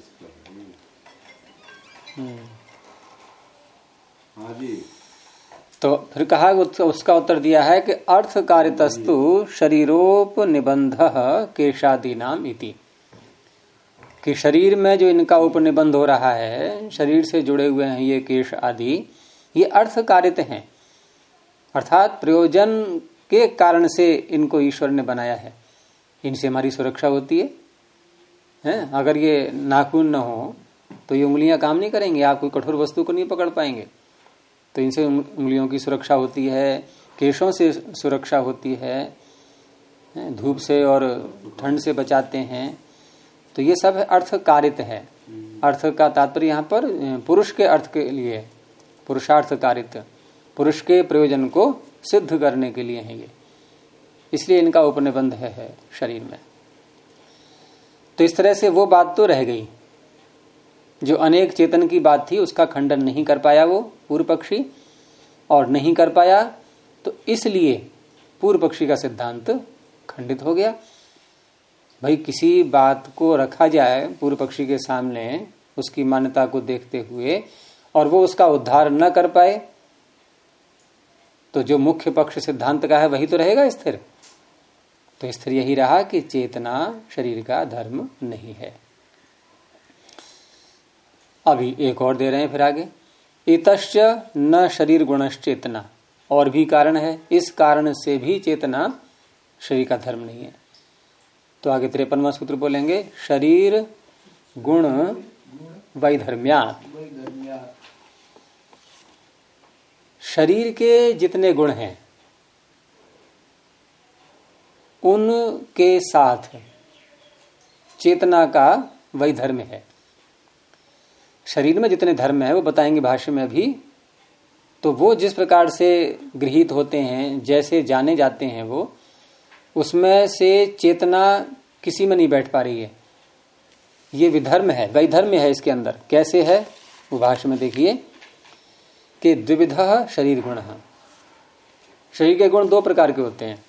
हाँ जी। तो फिर कहा, उसका उत्तर दिया है कि अर्थ कारितस्तु शरीरोपनिबंध केशादि नाम इति, कि शरीर में जो इनका उपनिबंध हो रहा है, शरीर से जुड़े हुए हैं ये केश आदि, ये अर्थ कारित हैं, अर्थात प्रयोजन के कारण से इनको ईश्वर ने बनाया है। इनसे हमारी सुरक्षा होती है? अगर ये नाखून न हो तो ये उंगलियां काम नहीं करेंगी, आप कोई कठोर वस्तु को नहीं पकड़ पाएंगे। तो इनसे उंगलियों की सुरक्षा होती है, केशों से सुरक्षा होती है, धूप से और ठंड से बचाते हैं। तो ये सब अर्थ कारित है। अर्थ का तात्पर्य यहाँ पर पुरुष के अर्थ के लिए, पुरुषार्थ कारित, पुरुष के प्रयोजन को सिद्ध करने के लिए है ये, इसलिए इनका उपनिबंध है शरीर में। तो इस तरह से वो बात तो रह गई, जो अनेक चेतन की बात थी उसका खंडन नहीं कर पाया वो पूर्व पक्षी, और नहीं कर पाया तो इसलिए पूर्व पक्षी का सिद्धांत खंडित हो गया। भाई किसी बात को रखा जाए पूर्व पक्षी के सामने उसकी मान्यता को देखते हुए, और वो उसका उद्धार न कर पाए, तो जो मुख्य पक्ष सिद्धांत का है वही तो रहेगा स्थिर। तो स्थिर यही रहा कि चेतना शरीर का धर्म नहीं है। अभी एक और दे रहे हैं फिर आगे, इतश्च न शरीर गुणश्चेतना, और भी कारण है, इस कारण से भी चेतना शरीर का धर्म नहीं है। तो आगे 53वां सूत्र बोलेंगे, शरीर गुण वैधर्म्यात्, शरीर के जितने गुण हैं उनके साथ चेतना का वैधर्म है। शरीर में जितने धर्म है वो बताएंगे भाष्य में भी, तो वो जिस प्रकार से गृहीत होते हैं, जैसे जाने जाते हैं, वो उसमें से चेतना किसी में नहीं बैठ पा रही है। ये विधर्म है, वैधर्म है इसके अंदर। कैसे है वो भाष्य में देखिए कि द्विविधः शरीर गुण, शरीर के गुण दो प्रकार के होते हैं।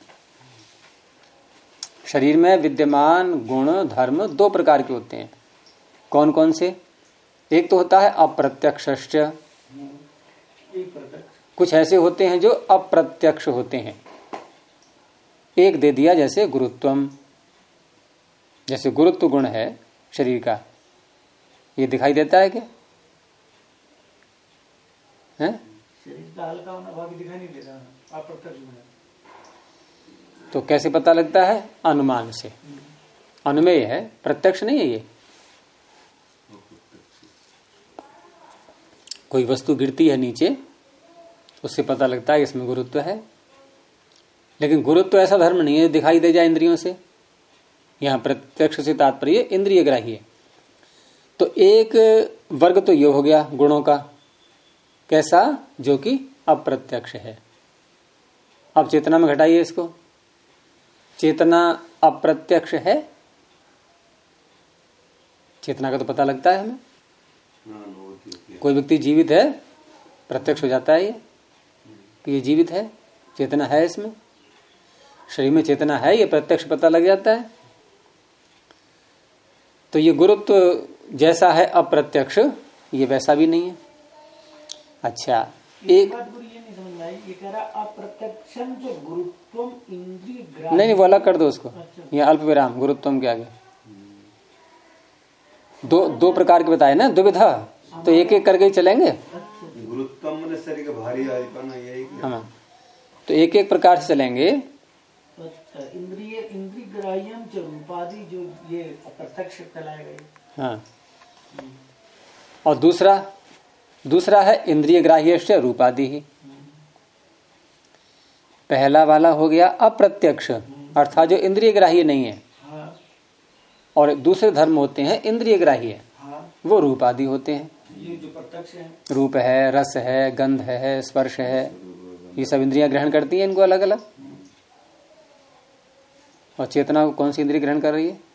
शरीर में विद्यमान गुण धर्म दो प्रकार के होते हैं। कौन कौन से? एक तो होता है अप्रत्यक्ष, कुछ ऐसे होते हैं जो अप्रत्यक्ष होते हैं। एक दे दिया जैसे गुरुत्वम, जैसे गुरुत्व गुण है शरीर का, ये दिखाई देता है क्या? है? शरीर का हल्का होना भाग दिखाई नहीं देता, अप्रत्यक्ष गुण है। तो कैसे पता लगता है? अनुमान से, अनुमेय है, प्रत्यक्ष नहीं है। ये कोई वस्तु गिरती है नीचे, उससे पता लगता है इसमें गुरुत्व है, लेकिन गुरुत्व ऐसा धर्म नहीं है दिखाई दे जाए इंद्रियों से। यहां प्रत्यक्ष से तात्पर्य इंद्रिय ग्राह्य। तो एक वर्ग तो ये हो गया गुणों का, कैसा? जो कि अप्रत्यक्ष है। अब चेतना में घटाइए इसको, चेतना अप्रत्यक्ष है, चेतना का तो पता लगता है हमें। कोई व्यक्ति जीवित है, प्रत्यक्ष हो जाता है ये कि ये जीवित है, चेतना है इसमें, शरीर में चेतना है, ये प्रत्यक्ष पता लग जाता है। तो ये गुरुत्व जैसा है अप्रत्यक्ष, ये वैसा भी नहीं है। अच्छा, एक बात गुरु ये नहीं समझ में आई, ये कह रहा अप्रत्यक्षम जो गुरुत्वम इंद्रिय ग्राह्य, नहीं वो अलग कर दो उसको। अच्छा। ये अल्प विराम गुरुत्वम के आगे दो प्रकार के बताए ना, दुविधा, तो एक एक करके ही चलेंगे। गुरुत्वम ने शरीर का भारी आयपन यही। हाँ, तो एक एक प्रकार से चलेंगे। अच्छा, इंद्रिय ग्राह्यम च रूपादि, जो ये अप्रत्यक्ष कहलाए गए। हाँ, और दूसरा है इंद्रिय ग्राह्य रूपादि ही। पहला वाला हो गया अप्रत्यक्ष, अर्थात जो इंद्रिय ग्राह्य नहीं है। हाँ। और दूसरे धर्म होते हैं इंद्रिय ग्राह्य, वो रूप आदि होते हैं। ये जो प्रत्यक्ष है, रूप है, रस है, गंध है, स्पर्श है, ये सब इंद्रियां ग्रहण करती हैं इनको अलग अलग। और चेतना को कौन सी इंद्रिय ग्रहण कर रही है?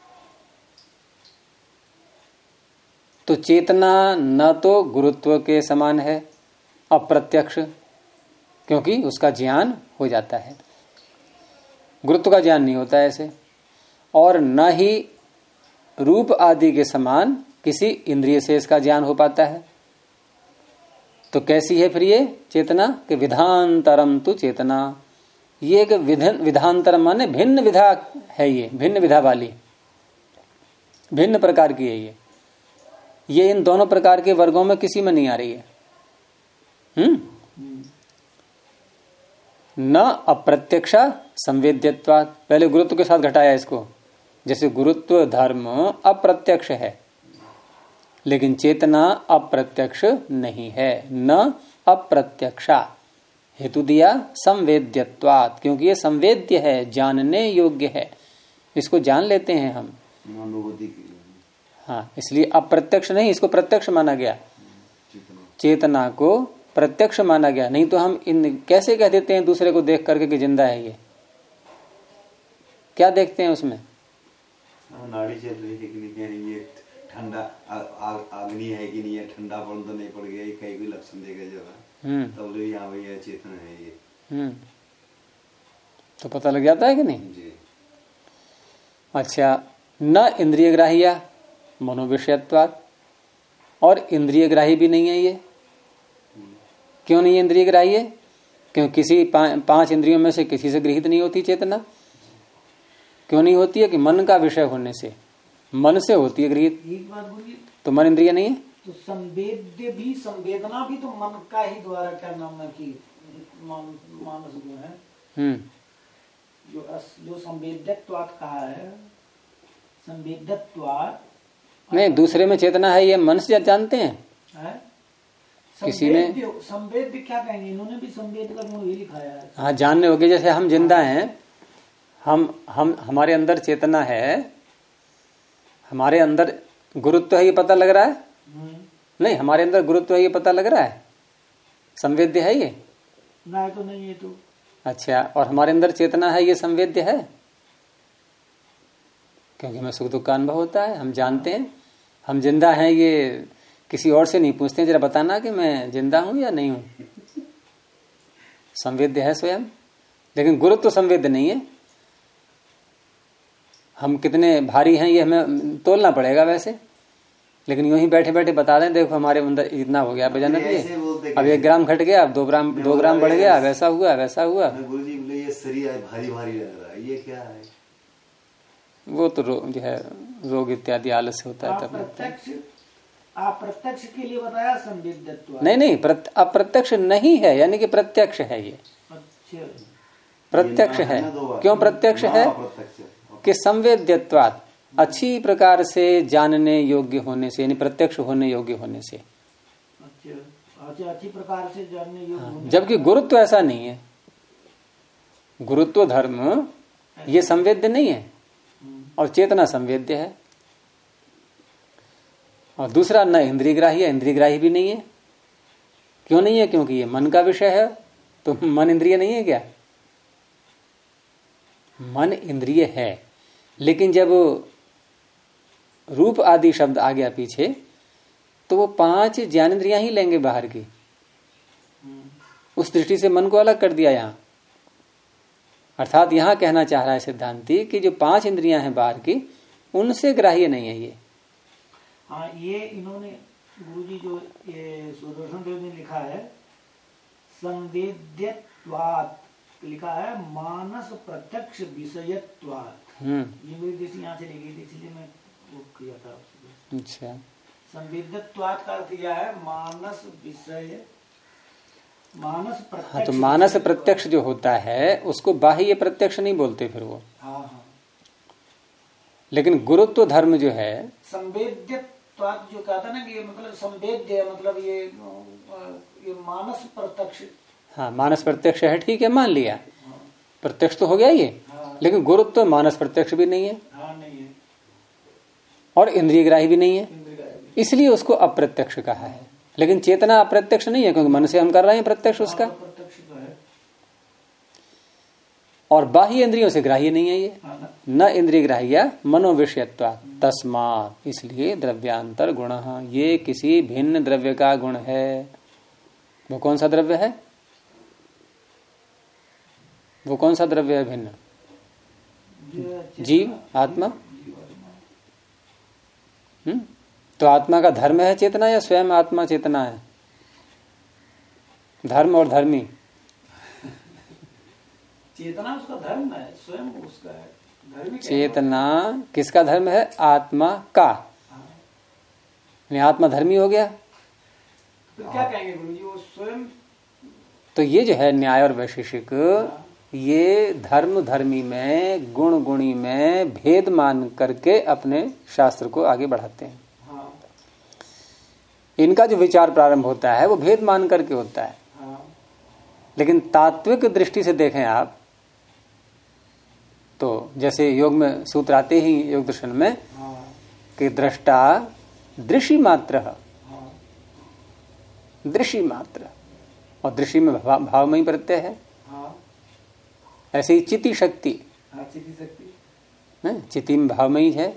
तो चेतना न तो गुरुत्व के समान है, अप्रत्यक्ष, क्योंकि उसका ज्ञान हो जाता है, गुरुत्व का ज्ञान नहीं होता ऐसे, और न ही रूप आदि के समान किसी इंद्रिय से इसका ज्ञान हो पाता है। तो कैसी है फिर ये चेतना? कि विधांतरम तु चेतना, ये एक विधांतरम माने भिन्न विधा है, ये भिन्न विधा वाली, भिन्न प्रकार की है ये इन दोनों प्रकार के वर्गों में किसी में नहीं आ रही है। न अप्रत्यक्षा संवेद्यत्वात्, पहले गुरुत्व के साथ घटाया इसको, जैसे गुरुत्व धर्म अप्रत्यक्ष है लेकिन चेतना अप्रत्यक्ष नहीं है, न अप्रत्यक्षा, हेतु दिया संवेद्यत्वात्, क्योंकि ये संवेद्य है, जानने योग्य है, इसको जान लेते हैं हम। हाँ, इसलिए अप्रत्यक्ष नहीं, इसको प्रत्यक्ष माना गया, चेतना को प्रत्यक्ष माना गया। नहीं तो हम इन कैसे कह देते हैं दूसरे को देख करके कि जिंदा है ये? क्या देखते हैं उसमें? नाड़ी चल रही है कि नहीं है, ये ठंडा अग्नि है कि नहीं है, ठंडा पड़ तो नहीं पड़ गया, कहीं भी लक्षण देगा जरा, तब लोग यहाँ भैया चेतन है ये। तो पता लग जाता है कि नहीं जी। अच्छा, न इंद्रिय ग्राह्य मनोविषयत्वात्, और इंद्रिय ग्राही भी नहीं है ये। क्यों नहीं है इंद्रिय ग्राह्य? क्यों किसी पांच इंद्रियों में से किसी से गृहित नहीं होती चेतना। क्यों नहीं होती है? कि मन का विषय होने से, मन से होती है गृहित। एक बात बोलिए, तो मन इंद्रिय नहीं है। तो संवेद्य भी, संवेदना भी तो मन का ही द्वारा, क्या नाम है कि मानस जो है, जो संवेद्यत्वात् कहा है, संवेद्यत्वात् नहीं, दूसरे में चेतना है, ये मन से जानते हैं है? किसी में संवेद्य क्या कहेंगे, इन्होंने भी संवेद का गुण ही लिखाया है। हाँ, जानने होगे, जैसे हम जिंदा हैं, हम हमारे अंदर चेतना है, हमारे अंदर गुरुत्व है, ये पता लग रहा है? नहीं, हमारे अंदर गुरुत्व है, ये पता लग रहा है, संवेद्य है ये? नहीं तो नहीं है तो। अच्छा, और हमारे अंदर चेतना है, ये संवेद्य है? क्योंकि हमें सुख दुख का अनुभव होता है, हम जानते हैं हम जिंदा हैं, ये किसी और से नहीं पूछते जरा बताना कि मैं जिंदा हूं या नहीं हूं। संवेद्य है स्वयं, लेकिन गुरुत्व तो संवेद्य नहीं है। हम कितने भारी हैं ये हमें तोलना पड़ेगा वैसे, लेकिन यूं ही बैठे बैठे बता दें देखो हमारे अंदर इतना हो गया वजन, अब 1 ग्राम घट गया, अब 2 ग्राम बढ़ गया, वैसा हुआ वैसा हुआ। गुरुजी बोले ये शरीर भारी भारी लग रहा है, ये क्या है? वो तो जो है रोग इत्यादि आलस्य होता है तब। अप्रत्यक्ष के लिए बताया संवेद्यत्व। नहीं, अप्रत्यक्ष नहीं है, यानी कि प्रत्यक्ष है ये। अच्छा, प्रत्यक्ष है। क्यों प्रत्यक्ष है? कि संवेद्यत्वात्, अच्छी प्रकार से जानने योग्य होने से, यानी प्रत्यक्ष होने योग्य होने से। अच्छा, अच्छी प्रकार से जानने योग्य। जबकि गुरुत्व ऐसा नहीं है, गुरुत्व धर्म ये संवेद्य नहीं है, और चेतना संवेद्य है। और दूसरा, न इंद्रिय ग्राह्य, इंद्रिय ग्राह्य भी नहीं है। क्यों नहीं है? क्योंकि ये मन का विषय है। तो मन इंद्रिय नहीं है क्या? मन इंद्रिय है, लेकिन जब रूप आदि शब्द आ गया पीछे, तो वो 5 ज्ञानेंद्रियां ही लेंगे बाहर की। उस दृष्टि से मन को अलग कर दिया यहां। अर्थात यहां कहना चाह रहा है सिद्धांती कि जो 5 इंद्रियां हैं बाहर की, उनसे ग्राह्य नहीं है ये। हाँ, ये इन्होंने गुरुजी जो ये सुदर्शन देव ने लिखा है, संवेद्यत्वात् लिखा है, मानस प्रत्यक्ष विषयत्वात्। ये मेरी दृष्टि यहाँ से ली गई थी, इसलिए मैं वो किया था। अच्छा, संवेद्यत्वात् का अर्थ किया है मानस विषय, मानस प्रत्यक्ष। हाँ, तो मानस प्रत्यक्ष जो होता है उसको बाह्य प्रत्यक्ष नहीं बोलते फिर वो। हाँ, लेकिन गुरुत्व धर्म जो है, संवेद्यत्वात् जो कहता ना कि ये मतलब संवेद्य, मतलब ये मानस प्रत्यक्ष। हाँ, मानस प्रत्यक्ष है, ठीक है, मान लिया, प्रत्यक्ष तो हो गया ये। लेकिन गुरुत्व मानस प्रत्यक्ष भी नहीं है। हाँ, नहीं है। और इंद्रिय ग्राही भी नहीं है, इसलिए उसको अप्रत्यक्ष कहा है। लेकिन चेतना अप्रत्यक्ष नहीं है, क्योंकि मन से हम कर रहे हैं प्रत्यक्ष उसका, और बाह्य इंद्रियों से ग्राह्य नहीं है ये, न इंद्रिय ग्राह्य मनोविषयत्वा तस्मात्, इसलिए द्रव्यांतर गुण, ये किसी भिन्न द्रव्य का गुण है। वो कौन सा द्रव्य है? वो कौन सा द्रव्य है भिन्न? जीव, आत्मा। तो आत्मा का धर्म है चेतना या स्वयं आत्मा चेतना है? धर्म और धर्मी। चेतना उसका धर्म है, स्वयं उसका है धर्मी। चेतना किसका धर्म है? आत्मा का। आत्मा धर्मी हो गया, तो क्या कहेंगे गुरु जी? वो स्वयं। तो ये जो है न्याय और वैशेषिक, ये धर्म धर्मी में, गुण गुणी में भेद मान करके अपने शास्त्र को आगे बढ़ाते हैं। इनका जो विचार प्रारंभ होता है वो भेद मान करके होता है। लेकिन तात्विक दृष्टि से देखें आप तो, जैसे योग में सूत्र आते ही योग दर्शन में कि दृष्टा दृषि मात्र, दृषि मात्र, और दृषि में भावमयी प्रत्यय है। ऐसे ही चिति शक्ति, चिति में भावमयी है।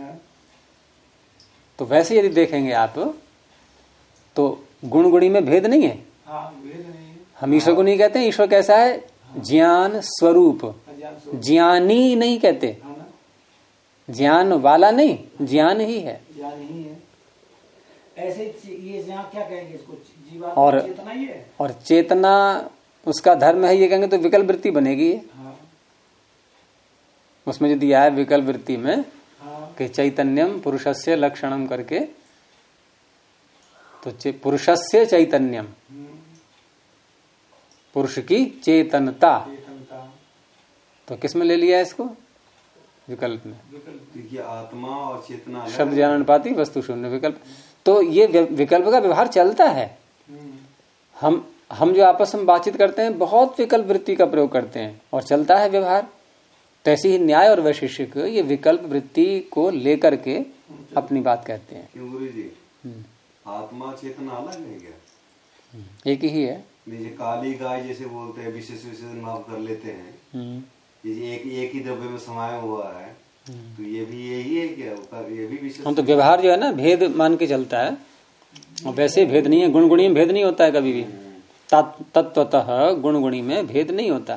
तो वैसे यदि देखेंगे आप तो गुण गुणी में भेद नहीं है। हम ईश्वर को नहीं कहते हैं ईश्वर कैसा है? ज्ञान स्वरूप, ज्ञानी नहीं कहते, ज्ञान वाला नहीं, ज्ञान ही है। ऐसे ये क्या कहेंगे इसको? जीवात्मा चेतना ही है, और चेतना उसका धर्म है ये कहेंगे तो विकल्प वृत्ति बनेगी। उसमें जो दिया है विकल्प वृत्ति में कि चैतन्यम पुरुषस्य लक्षणम करके, तो पुरुषस्य चैतन्यम, पुरुष की चेतनता, तो किस में ले लिया है इसको? विकल्प में। देखिए आत्मा और चेतना शब्द ज्ञानानुपाती वस्तु शून्य विकल्प। तो ये विकल्प का व्यवहार चलता है। हम जो आपस में बातचीत करते हैं बहुत विकल्प वृत्ति का प्रयोग करते हैं और चलता है व्यवहार। तो ऐसे ही न्याय और वैशेषिक ये विकल्प वृत्ति को लेकर के अपनी बात कहते हैं। क्यों गुरु जी? आत्मा चेतना अलग है क्या? एक ही है। काली गाय जैसे बोलते हैं, विशेष विशेष नाम कर लेते हैं, एक ही द्रव्य में समाया हुआ है, तो ये भी यही है क्या? ये भी विशेष। हम तो व्यवहार जो है ना भेद मान के चलता है, और वैसे भेद नहीं है। गुण गुणी में भेद नहीं होता है कभी भी, तत्वतः गुण गुणी में भेद नहीं होता,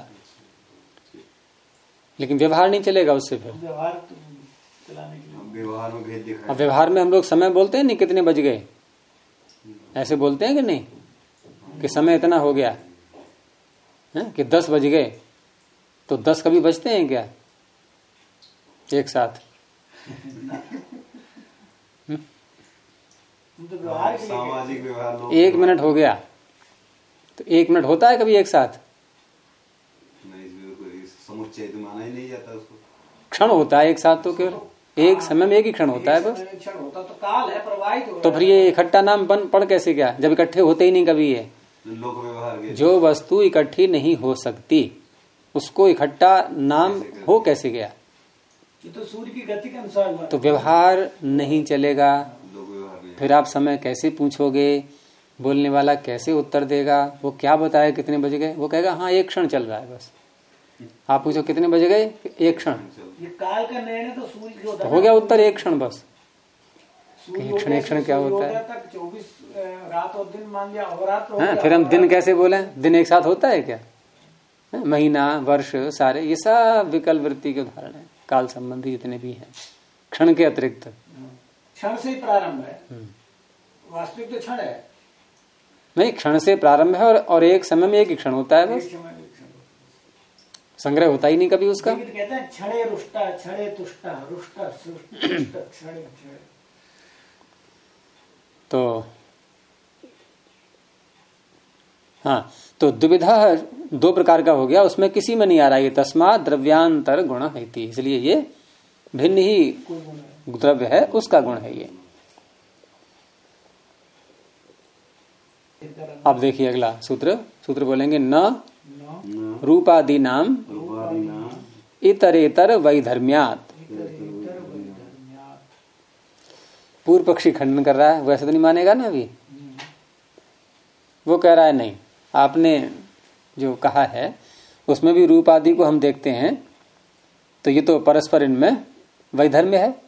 लेकिन व्यवहार नहीं चलेगा उससे। फिर व्यवहार में भेद दिखाई। और व्यवहार में हम लोग समय बोलते हैं नहीं, कितने बज गए, ऐसे बोलते हैं कि नहीं कि समय इतना हो गया है कि 10 बज गए, तो 10 कभी बजते हैं क्या एक साथ? सामाजिक व्यवहार, 1 मिनट हो गया तो 1 मिनट होता है कभी एक साथ? समुच्चय तो माना ही नहीं जाता उसको। क्षण होता है एक साथ, तो केवल एक समय में एक ही क्षण होता है बस। क्षण होता तो काल है, प्रवाहित हो। तो फिर ये इकट्ठा नाम पड़ कैसे गया जब इकट्ठे होते ही नहीं कभी? ये लोक व्यवहार के जो वस्तु इकट्ठी नहीं हो सकती उसको इकट्ठा नाम हो कैसे गया? ये तो सूर्य की गति के अनुसार हुआ। तो व्यवहार नहीं चलेगा। फिर आप समय कैसे पूछोगे? बोलने वाला कैसे उत्तर देगा? वो क्या बताए कितने बज गए? वो कहेगा हाँ 1 क्षण चल रहा है बस। आप पूछो कितने बज गए? 1 क्षण। ये काल का निर्णय तो सूर्य जो तो हो गया उत्तर 1 क्षण बस। एक क्षण क्या होता है? 24 रात और दिन मान लिया, अहोरात्र। हाँ, फिर हम दिन कैसे बोले? दिन एक साथ होता है क्या? महीना, वर्ष, सारे ये सब विकल्प वृत्ति के उदाहरण है, काल संबंधी जितने भी हैं, क्षण के अतिरिक्त। क्षण से ही प्रारंभ है, वास्तविक तो क्षण है नहीं, क्षण से प्रारंभ है और एक समय में एक ही क्षण होता है बस। संग्रह होता ही नहीं कभी उसका। कहते हैं क्षणे रुष्टा, क्षणे तुष्टा, रुष्टा क्षणे। तो हाँ, तो दुविधा 2 प्रकार का हो गया, उसमें किसी में नहीं आ रहा ये तस्मात् द्रव्यांतर गुण है, इसलिए ये भिन्न ही द्रव्य है, उसका गुण है ये। अब देखिए अगला सूत्र बोलेंगे न रूपादि नाम इतरेतर वैधर्म्यात्। पूर्व पक्षी खंडन कर रहा है, वैसे तो नहीं मानेगा ना अभी। वो कह रहा है नहीं, आपने जो कहा है उसमें भी रूप आदि को हम देखते हैं तो ये तो परस्पर इनमें वैधर्म्य है।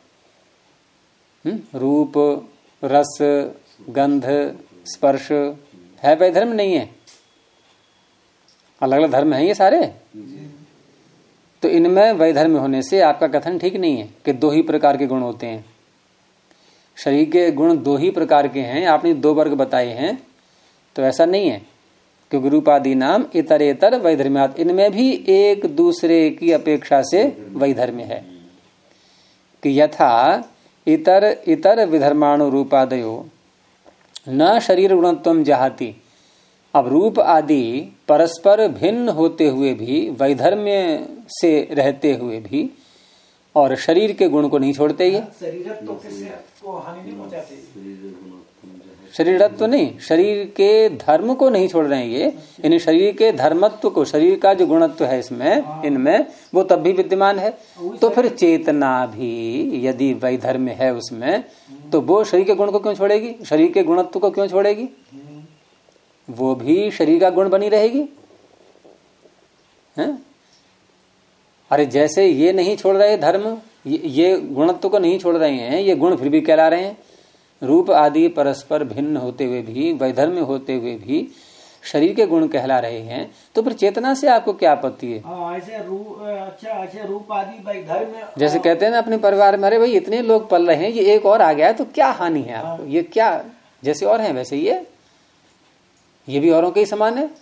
रूप, रस, गंध, स्पर्श है, वैधर्म्य नहीं है। अलग अलग धर्म है ये सारे। तो इनमें वैधर्म्य होने से आपका कथन ठीक नहीं है कि दो ही प्रकार के गुण होते हैं। शरीर के गुण दो ही प्रकार के हैं, आपने दो वर्ग बताए हैं, तो ऐसा नहीं है। क्योंकि रूपादि नाम इतरेतर वैधर्म्यात्, इनमें भी एक दूसरे की अपेक्षा से वैधर्म्य है। कि यथा इतर इतर विधर्माणु रूपादयो न शरीर गुणत्वम जहाति। अब रूप आदि परस्पर भिन्न होते हुए भी, वैधर्म्य से रहते हुए भी, और शरीर के गुण को नहीं छोड़ते। ये शरीरत्व को हानि नहीं पहुंचाते, शरीरत्व नहीं, शरीर के धर्म को नहीं छोड़ रहे हैं ये। यानी शरीर के धर्मत्व को, शरीर का जो गुणत्व है इसमें, इनमें, वो तब भी विद्यमान है। तो फिर चेतना भी यदि वैधर्म्य है उसमें, तो वो शरीर के गुण को क्यों छोड़ेगी? शरीर के गुणत्व को क्यों छोड़ेगी? वो भी शरीर का गुण बनी रहेगी। हैं? अरे जैसे ये नहीं छोड़ रहे धर्म, ये गुणत्व को नहीं छोड़ रहे हैं, ये गुण फिर भी कहला रहे हैं। रूप आदि परस्पर भिन्न होते हुए भी, वैधर्म्य होते हुए भी शरीर के गुण कहला रहे हैं, तो फिर चेतना से आपको क्या आपत्ति है? ऐसे रूप आदि वैधर्म्य, जैसे कहते हैं ना अपने परिवार में, अरे भाई इतने लोग पल रहे हैं, ये एक और आ गया तो क्या हानि है आपको? ये क्या, जैसे और हैं वैसे ये भी औरों के ही समान है।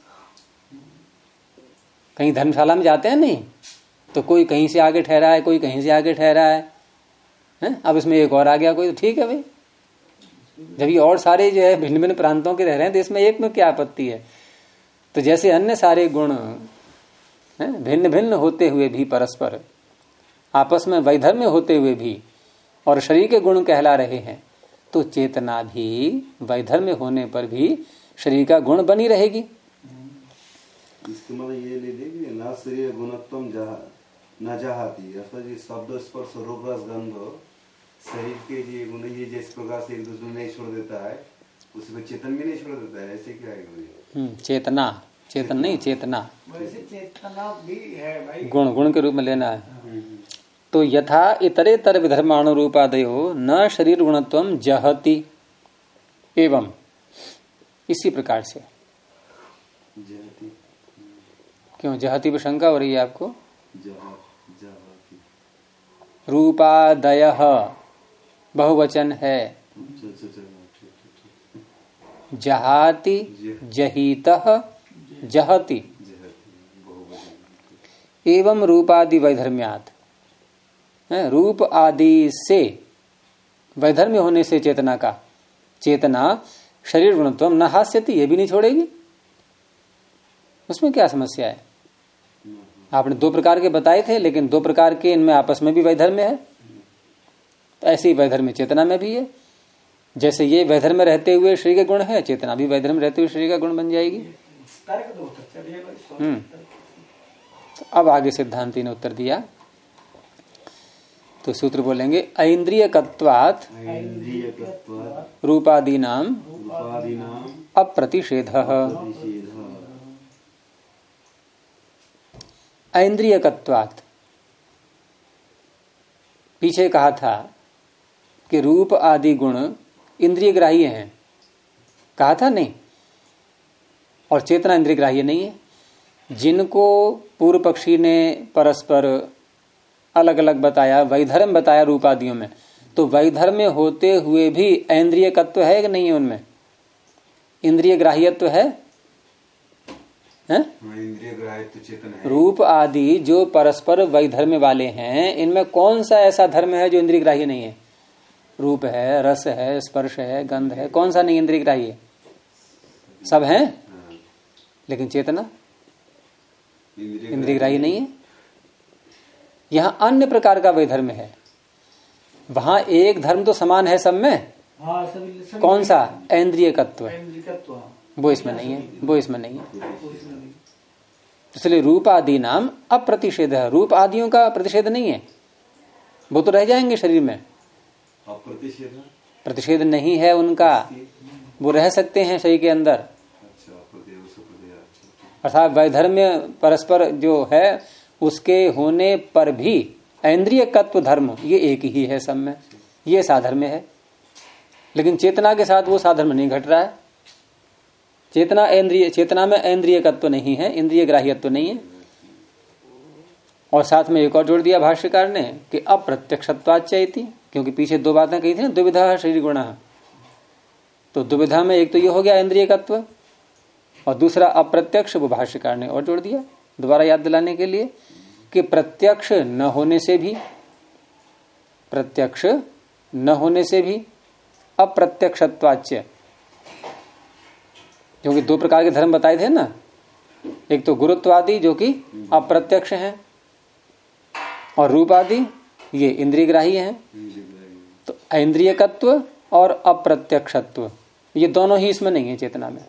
कहीं धर्मशाला में जाते हैं नहीं, तो कोई कहीं से आगे ठहरा है, कोई कहीं से आगे ठहरा है? अब इसमें एक और आ गया कोई, तो ठीक है भाई। जब ये और सारे जो है भिन्न भिन्न प्रांतों के रह रहे हैं, तो इसमें एक में क्या आपत्ति है? तो जैसे अन्य सारे गुण भिन्न भिन्न होते हुए भी, परस्पर आपस में वैधर्म्य होते हुए भी, और शरीर के गुण कहला रहे हैं, तो चेतना भी वैधर्म्य होने पर भी शरीर का गुण बनी रहेगी। इसके मतलब ये ले लेंगे ना, शरीर गुणत्वम न जहाती, अर्थात ये शब्द स्पर्श रूप रस गंध शरीर के ये गुण ये जिस प्रकार से एक दूसरे नहीं छोड़ देता है, उसमें चेतन भी नहीं छोड़ देता है, ऐसे क्या है? चेतना, चेतन नहीं, चेतना। वैसे चेतना भी है भाई, गुण के रूप में लेना है। तो यथा इतरेतर विधर्माणु रूपादयो न शरीर गुणत्वम जहति, एवं इसी प्रकार से। जहति क्यों जहति पे शंका हो रही है आपको? रूपादयः बहुवचन है। जहाति, जहीतः, जहति, एवं रूपादि वैधर्म्यात्। रूप आदि से वैधर्म्य होने से चेतना का, चेतना शरीर गुणत्वम न हास्यति, ये भी नहीं छोड़ेगी। उसमें क्या समस्या है? आपने दो प्रकार के बताए थे, लेकिन दो प्रकार के इनमें आपस में भी वैधर्म्य है। ऐसे ही वैधर्म्य चेतना में भी है। जैसे ये वैधर्म्य रहते हुए शरीर के गुण है, चेतना भी वैधर्म्य रहते हुए शरीर का गुण बन जाएगी। तो अब आगे सिद्धांति ने उत्तर दिया, तो सूत्र बोलेंगे ऐन्द्रियकत्वात् रूपादीनां अप्रतिषेधः। ऐन्द्रियकत्वात्, पीछे कहा था कि रूप आदि गुण इंद्रिय ग्राह्य हैं, कहा था नहीं, और चेतना इंद्रिय ग्राह्य नहीं है। जिनको पूर्व पक्षी ने परस्पर अलग अलग बताया, वैधर्म बताया रूप आदियों में, तो वैधर्म में होते हुए भी ऐन्द्रियकत्व है कि नहीं है? उनमें इंद्रिय ग्राह्यत्व है, इंद्रिय ग्राह्यत्व चेतन है। रूप आदि जो परस्पर वैधर्म्य वाले हैं, इनमें कौन सा ऐसा धर्म है जो इंद्रिय ग्राह्य नहीं है? रूप है, रस है, स्पर्श है, गंध है, कौन सा नहीं इंद्रिय ग्राह्य? सब है, लेकिन चेतना इंद्रिय ग्राह्य नहीं है। यहां अन्य प्रकार का वैधर्म्य है, वहां एक धर्म तो समान है सब में। कौन सा? ऐन्द्रियकत्व, वो इसमें नहीं है, वो इसमें नहीं है। इसलिए रूप आदि नाम अप्रतिषेध है, रूप आदियों का प्रतिषेध नहीं है, वो तो रह जाएंगे शरीर में। अप्रतिषेध प्रतिषेध नहीं है उनका, वो रह सकते हैं शरीर के अंदर। अर्थात वैधर्म्य परस्पर जो है उसके होने पर भी ऐन्द्रियकत्व धर्म ये एक ही है सब में, ये साधर्म्य है। लेकिन चेतना के साथ वो साधर्म नहीं घट रहा है। चेतना में ऐन्द्रियकत्व नहीं है, इंद्रिय ग्राह्यत्व नहीं है। और साथ में एक और जोड़ दिया भाष्यकार ने कि अप्रत्यक्षत्वाच्चैति, क्योंकि पीछे दो बातें कही थी ना, दुविधा शरीर गुण। तो दुविधा में एक तो ये हो गया इंद्रियकत्व और दूसरा अप्रत्यक्ष, वो भाष्यकार ने और जोड़ दिया दोबारा याद दिलाने के लिए कि प्रत्यक्ष न होने से भी अप्रत्यक्षत्वाच्य, क्योंकि दो प्रकार के धर्म बताए थे ना, एक तो गुरुत्वादि जो कि अप्रत्यक्ष हैं और रूपादि ये इंद्रियग्राही हैं। तो ऐन्द्रियकत्व और अप्रत्यक्षत्व ये दोनों ही इसमें नहीं है चेतना में।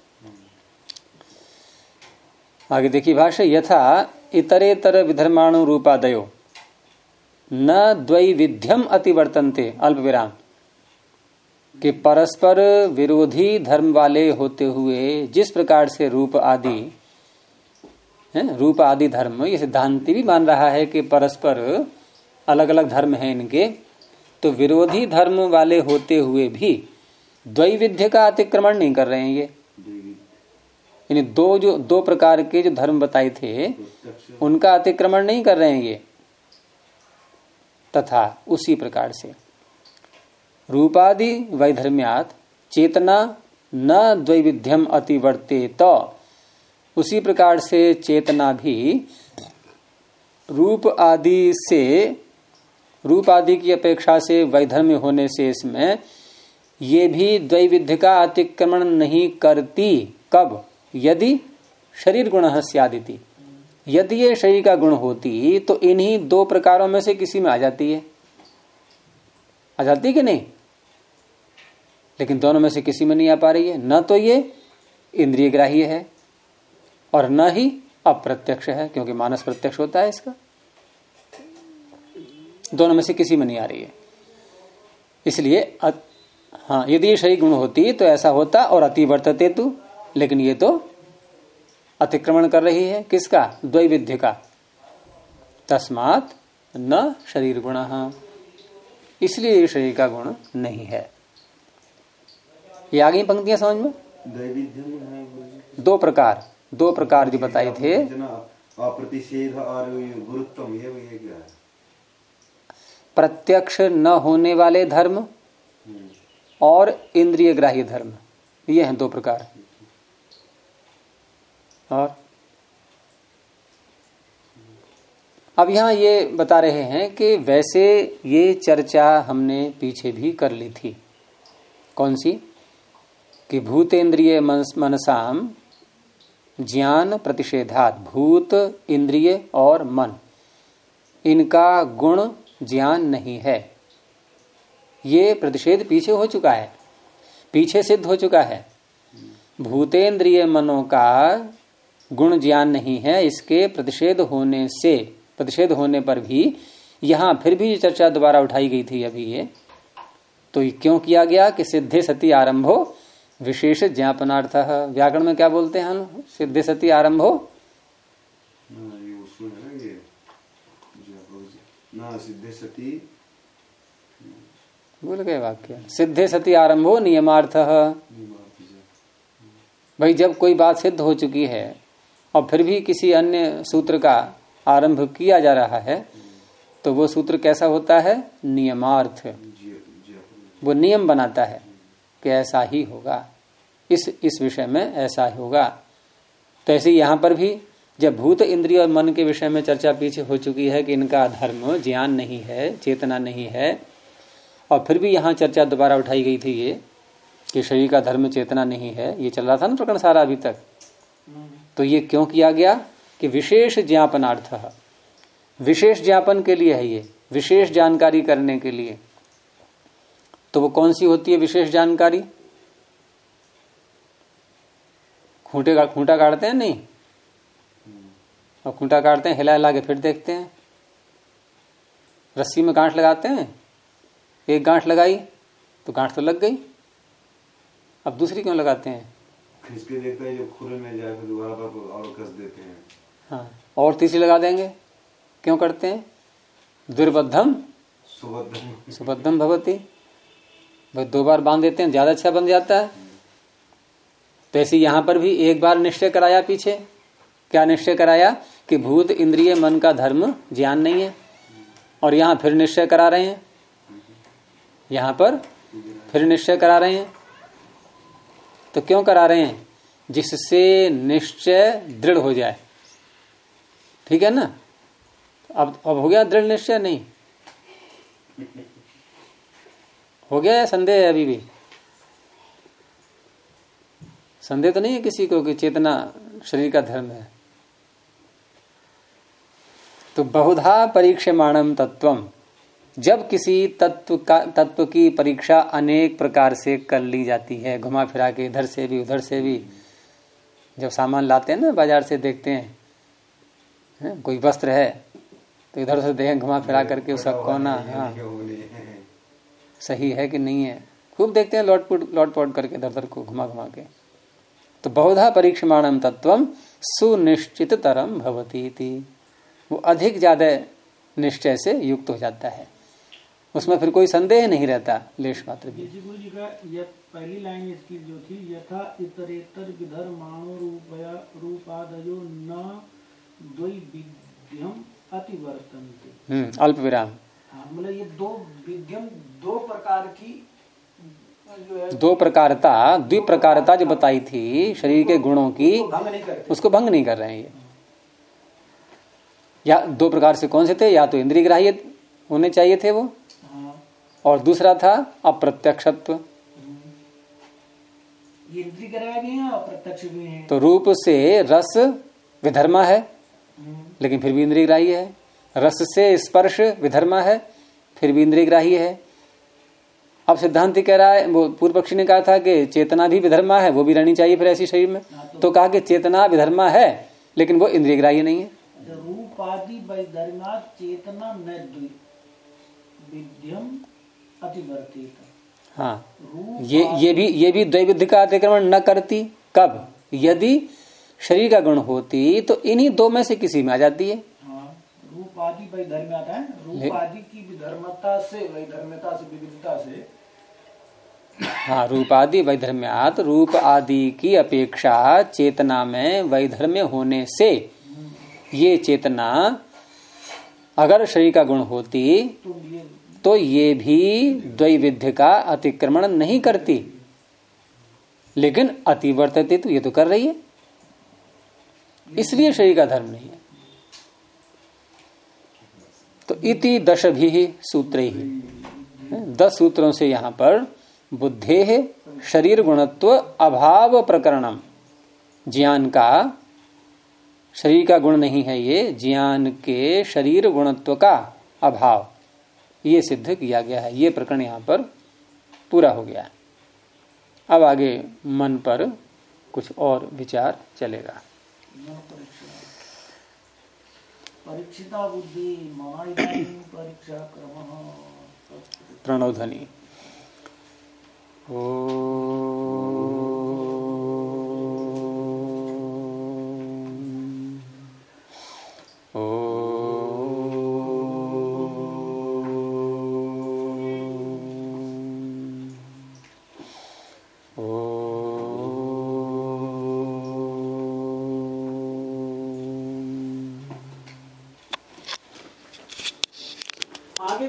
आगे देखिए भाष्य, यथा इतरेतर विधर्माणु रूपादयो न द्वैविध्यम अतिवर्तन्ते अल्प विराम, कि परस्पर विरोधी धर्म वाले होते हुए जिस प्रकार से रूप आदि धर्म, ये सिद्धांति भी मान रहा है कि परस्पर अलग अलग धर्म हैं इनके, तो विरोधी धर्म वाले होते हुए भी द्वैविध्य का अतिक्रमण नहीं कर रहे हैं ये। यानी दो प्रकार के जो धर्म बताए थे उनका अतिक्रमण नहीं कर रहे हैं ये। तथा उसी प्रकार से रूपादि वैधर्म्यात् चेतना न द्वैविध्यम अतिवर्ते, तो उसी प्रकार से चेतना भी रूप आदि की अपेक्षा से वैधर्म्य होने से इसमें ये भी द्वैविध्य का अतिक्रमण नहीं करती। कब? यदि शरीर गुण स्यादिति, यदि ये शरीर का गुण होती तो इन्हीं दो प्रकारों में से किसी में आ जाती है, आ जाती कि नहीं? लेकिन दोनों में से किसी में नहीं आ पा रही है। न तो ये इंद्रिय ग्राह्य है और न ही अप्रत्यक्ष है, क्योंकि मानस प्रत्यक्ष होता है इसका। दोनों में से किसी में नहीं आ रही है। इसलिए हाँ, यदि ये शरीर गुण होती तो ऐसा होता और अतिवर्तते तु, लेकिन ये तो अतिक्रमण कर रही है किसका? द्वैविध्य का। तस्मात् न शरीर गुण, इसलिए ये शरीर का गुण नहीं है। ये आगे पंक्तियां समझ में? दो प्रकार जो बताए थे, अप्रतिषेध और गुरुत्व, ये क्या है? प्रत्यक्ष न होने वाले धर्म और इंद्रिय ग्राह्य धर्म, ये हैं दो प्रकार। और अब यहां ये बता रहे हैं कि वैसे ये चर्चा हमने पीछे भी कर ली थी। कौन सी? कि भूतेन्द्रिय मनसाम ज्ञान प्रतिषेधात, भूत इंद्रिय और मन इनका गुण ज्ञान नहीं है, ये प्रतिषेध पीछे हो चुका है, पीछे सिद्ध हो चुका है। भूतेन्द्रिय मनों का गुण ज्ञान नहीं है, इसके प्रतिषेध होने पर भी यहां फिर भी चर्चा दोबारा उठाई गई थी अभी ये। तो ये क्यों किया गया कि सिद्धे सती आरंभो विशेष ज्ञापनार्थ। व्याकरण में क्या बोलते हैं हम? सिद्धे सती आरंभो, सिद्धे सती, भूल गए वाक्य, सिद्धे सती आरंभो नियमार्थ। भाई जब कोई बात सिद्ध हो चुकी है और फिर भी किसी अन्य सूत्र का आरंभ किया जा रहा है तो वो सूत्र कैसा होता है? नियमार्थ। वो नियम बनाता है कि ऐसा ही होगा, इस विषय में ऐसा ही होगा। तो ऐसे यहां पर भी जब भूत इंद्रिय और मन के विषय में चर्चा पीछे हो चुकी है कि इनका धर्म ज्ञान नहीं है, चेतना नहीं है, और फिर भी यहां चर्चा दोबारा उठाई गई थी ये कि शरीर का धर्म चेतना नहीं है, ये चल रहा था ना प्रकरण सारा अभी तक। तो ये क्यों किया गया कि विशेष ज्ञापनार्थ, विशेष ज्ञापन के लिए है ये, विशेष जानकारी करने के लिए। तो वो कौन सी होती है विशेष जानकारी? खूंटा काटते हैं नहीं, और खूंटा काटते हैं, हिला हिला के फिर देखते हैं। रस्सी में गांठ लगाते हैं, एक गांठ लगाई तो गांठ तो लग गई, अब दूसरी क्यों लगाते हैं? खींच के देखते हैं, जब खुले में जाए फिर दोबारा पर और कस देते हैं। हाँ, और तीसरी लगा देंगे, क्यों करते हैं? दुर्बद्धम सुबद्धम भवती, भाई 2 बार बांध देते हैं, ज्यादा अच्छा बन जाता है। तो ऐसे यहां पर भी एक बार निश्चय कराया पीछे, क्या निश्चय कराया कि भूत इंद्रिय मन का धर्म ज्ञान नहीं है, और यहां फिर निश्चय करा रहे हैं, यहां पर फिर निश्चय करा रहे हैं। तो क्यों करा रहे हैं? जिससे निश्चय दृढ़ हो जाए, ठीक है ना। अब हो गया दृढ़ निश्चय? नहीं हो गया या संदेह है? अभी भी संदेह तो नहीं है किसी को कि चेतना शरीर का धर्म है। तो बहुधा परीक्षमाणम तत्वम, जब किसी तत्व की परीक्षा अनेक प्रकार से कर ली जाती है, घुमा फिरा के इधर से भी उधर से भी, जब सामान लाते हैं ना बाजार से, देखते हैं कोई वस्त्र है तो इधर से देखें घुमा फिरा करके उसका कोना, हाँ सही है कि नहीं है, खूब देखते हैं लौट पौट करके इधर उधर को घुमा घुमा के। तो बहुधा परीक्षमाणम तत्वम सुनिश्चित तरम भवती थी, वो अधिक ज्यादा निश्चय से युक्त हो जाता है, उसमें फिर कोई संदेह नहीं रहता लेश मात्र भी। पहली लाइन इसकी जो थी, यथा इतरेतर विधर्माणो रूपादयो न द्वैविध्यम अतिवर्तन्ते। अल्प विराम। हाँ, मतलब ये 2 विध्यम, 2 प्रकार की जो है, 2 प्रकारता, द्विप्रकारता जो बताई थी शरीर के गुणों की, उसको भंग नहीं कर रहे हैं ये। या 2 प्रकार से कौन से थे? या तो इंद्रिय ग्राह्य होने चाहिए थे वो, और दूसरा था अप्रत्यक्षत्व। ये इंद्रिय ग्राह्य भी है, अप्रत्यक्ष भी है। तो रूप से रस विधर्मा है लेकिन फिर भी इंद्रिय ग्राह्य है, रस से स्पर्श विधर्मा है फिर भी इंद्रिय ग्राह्य है। अब सिद्धांति कह रहा है, वो पूर्व पक्षी ने कहा था कि चेतना भी विधर्मा है, वो भी रहनी चाहिए फिर ऐसी शरीर में। तो कहा कि चेतना विधर्मा है लेकिन वो इंद्रिय ग्राह्य नहीं है। रूपादि वैधर्मा चेतना न विध्यम अतिवर्तित। हाँ, ये भी द्वैविध्य का अतिक्रमण न करती। कब? यदि शरीर का गुण होती तो इन्हीं 2 में से किसी में आ जाती है। रूप आदि वैधर्म आता है, रूप आदि की विधर्मता से, वैधर्मता से, विविधता से। हाँ, रूप आदि वैधर्म्यात, रूप आदि की अपेक्षा चेतना में वैधर्म्य होने से ये चेतना अगर शरीर का गुण होती तो ये भी द्वैविध्य का अतिक्रमण नहीं करती, लेकिन अतिवर्तते तो ये तो कर रही है, इसलिए शरीर का धर्म नहीं है। तो इति 10 सूत्र ही, 10 सूत्रों से यहां पर बुद्धे शरीर गुणत्व अभाव प्रकरणम, ज्ञान का शरीर का गुण नहीं है, ये ज्ञान के शरीर गुणत्व का अभाव ये सिद्ध किया गया है। ये प्रकरण यहां पर पूरा हो गया। अब आगे मन पर कुछ और विचार चलेगा। परीक्षिता बुद्धि परीक्षा क्रम प्रणवध्वनि। ओ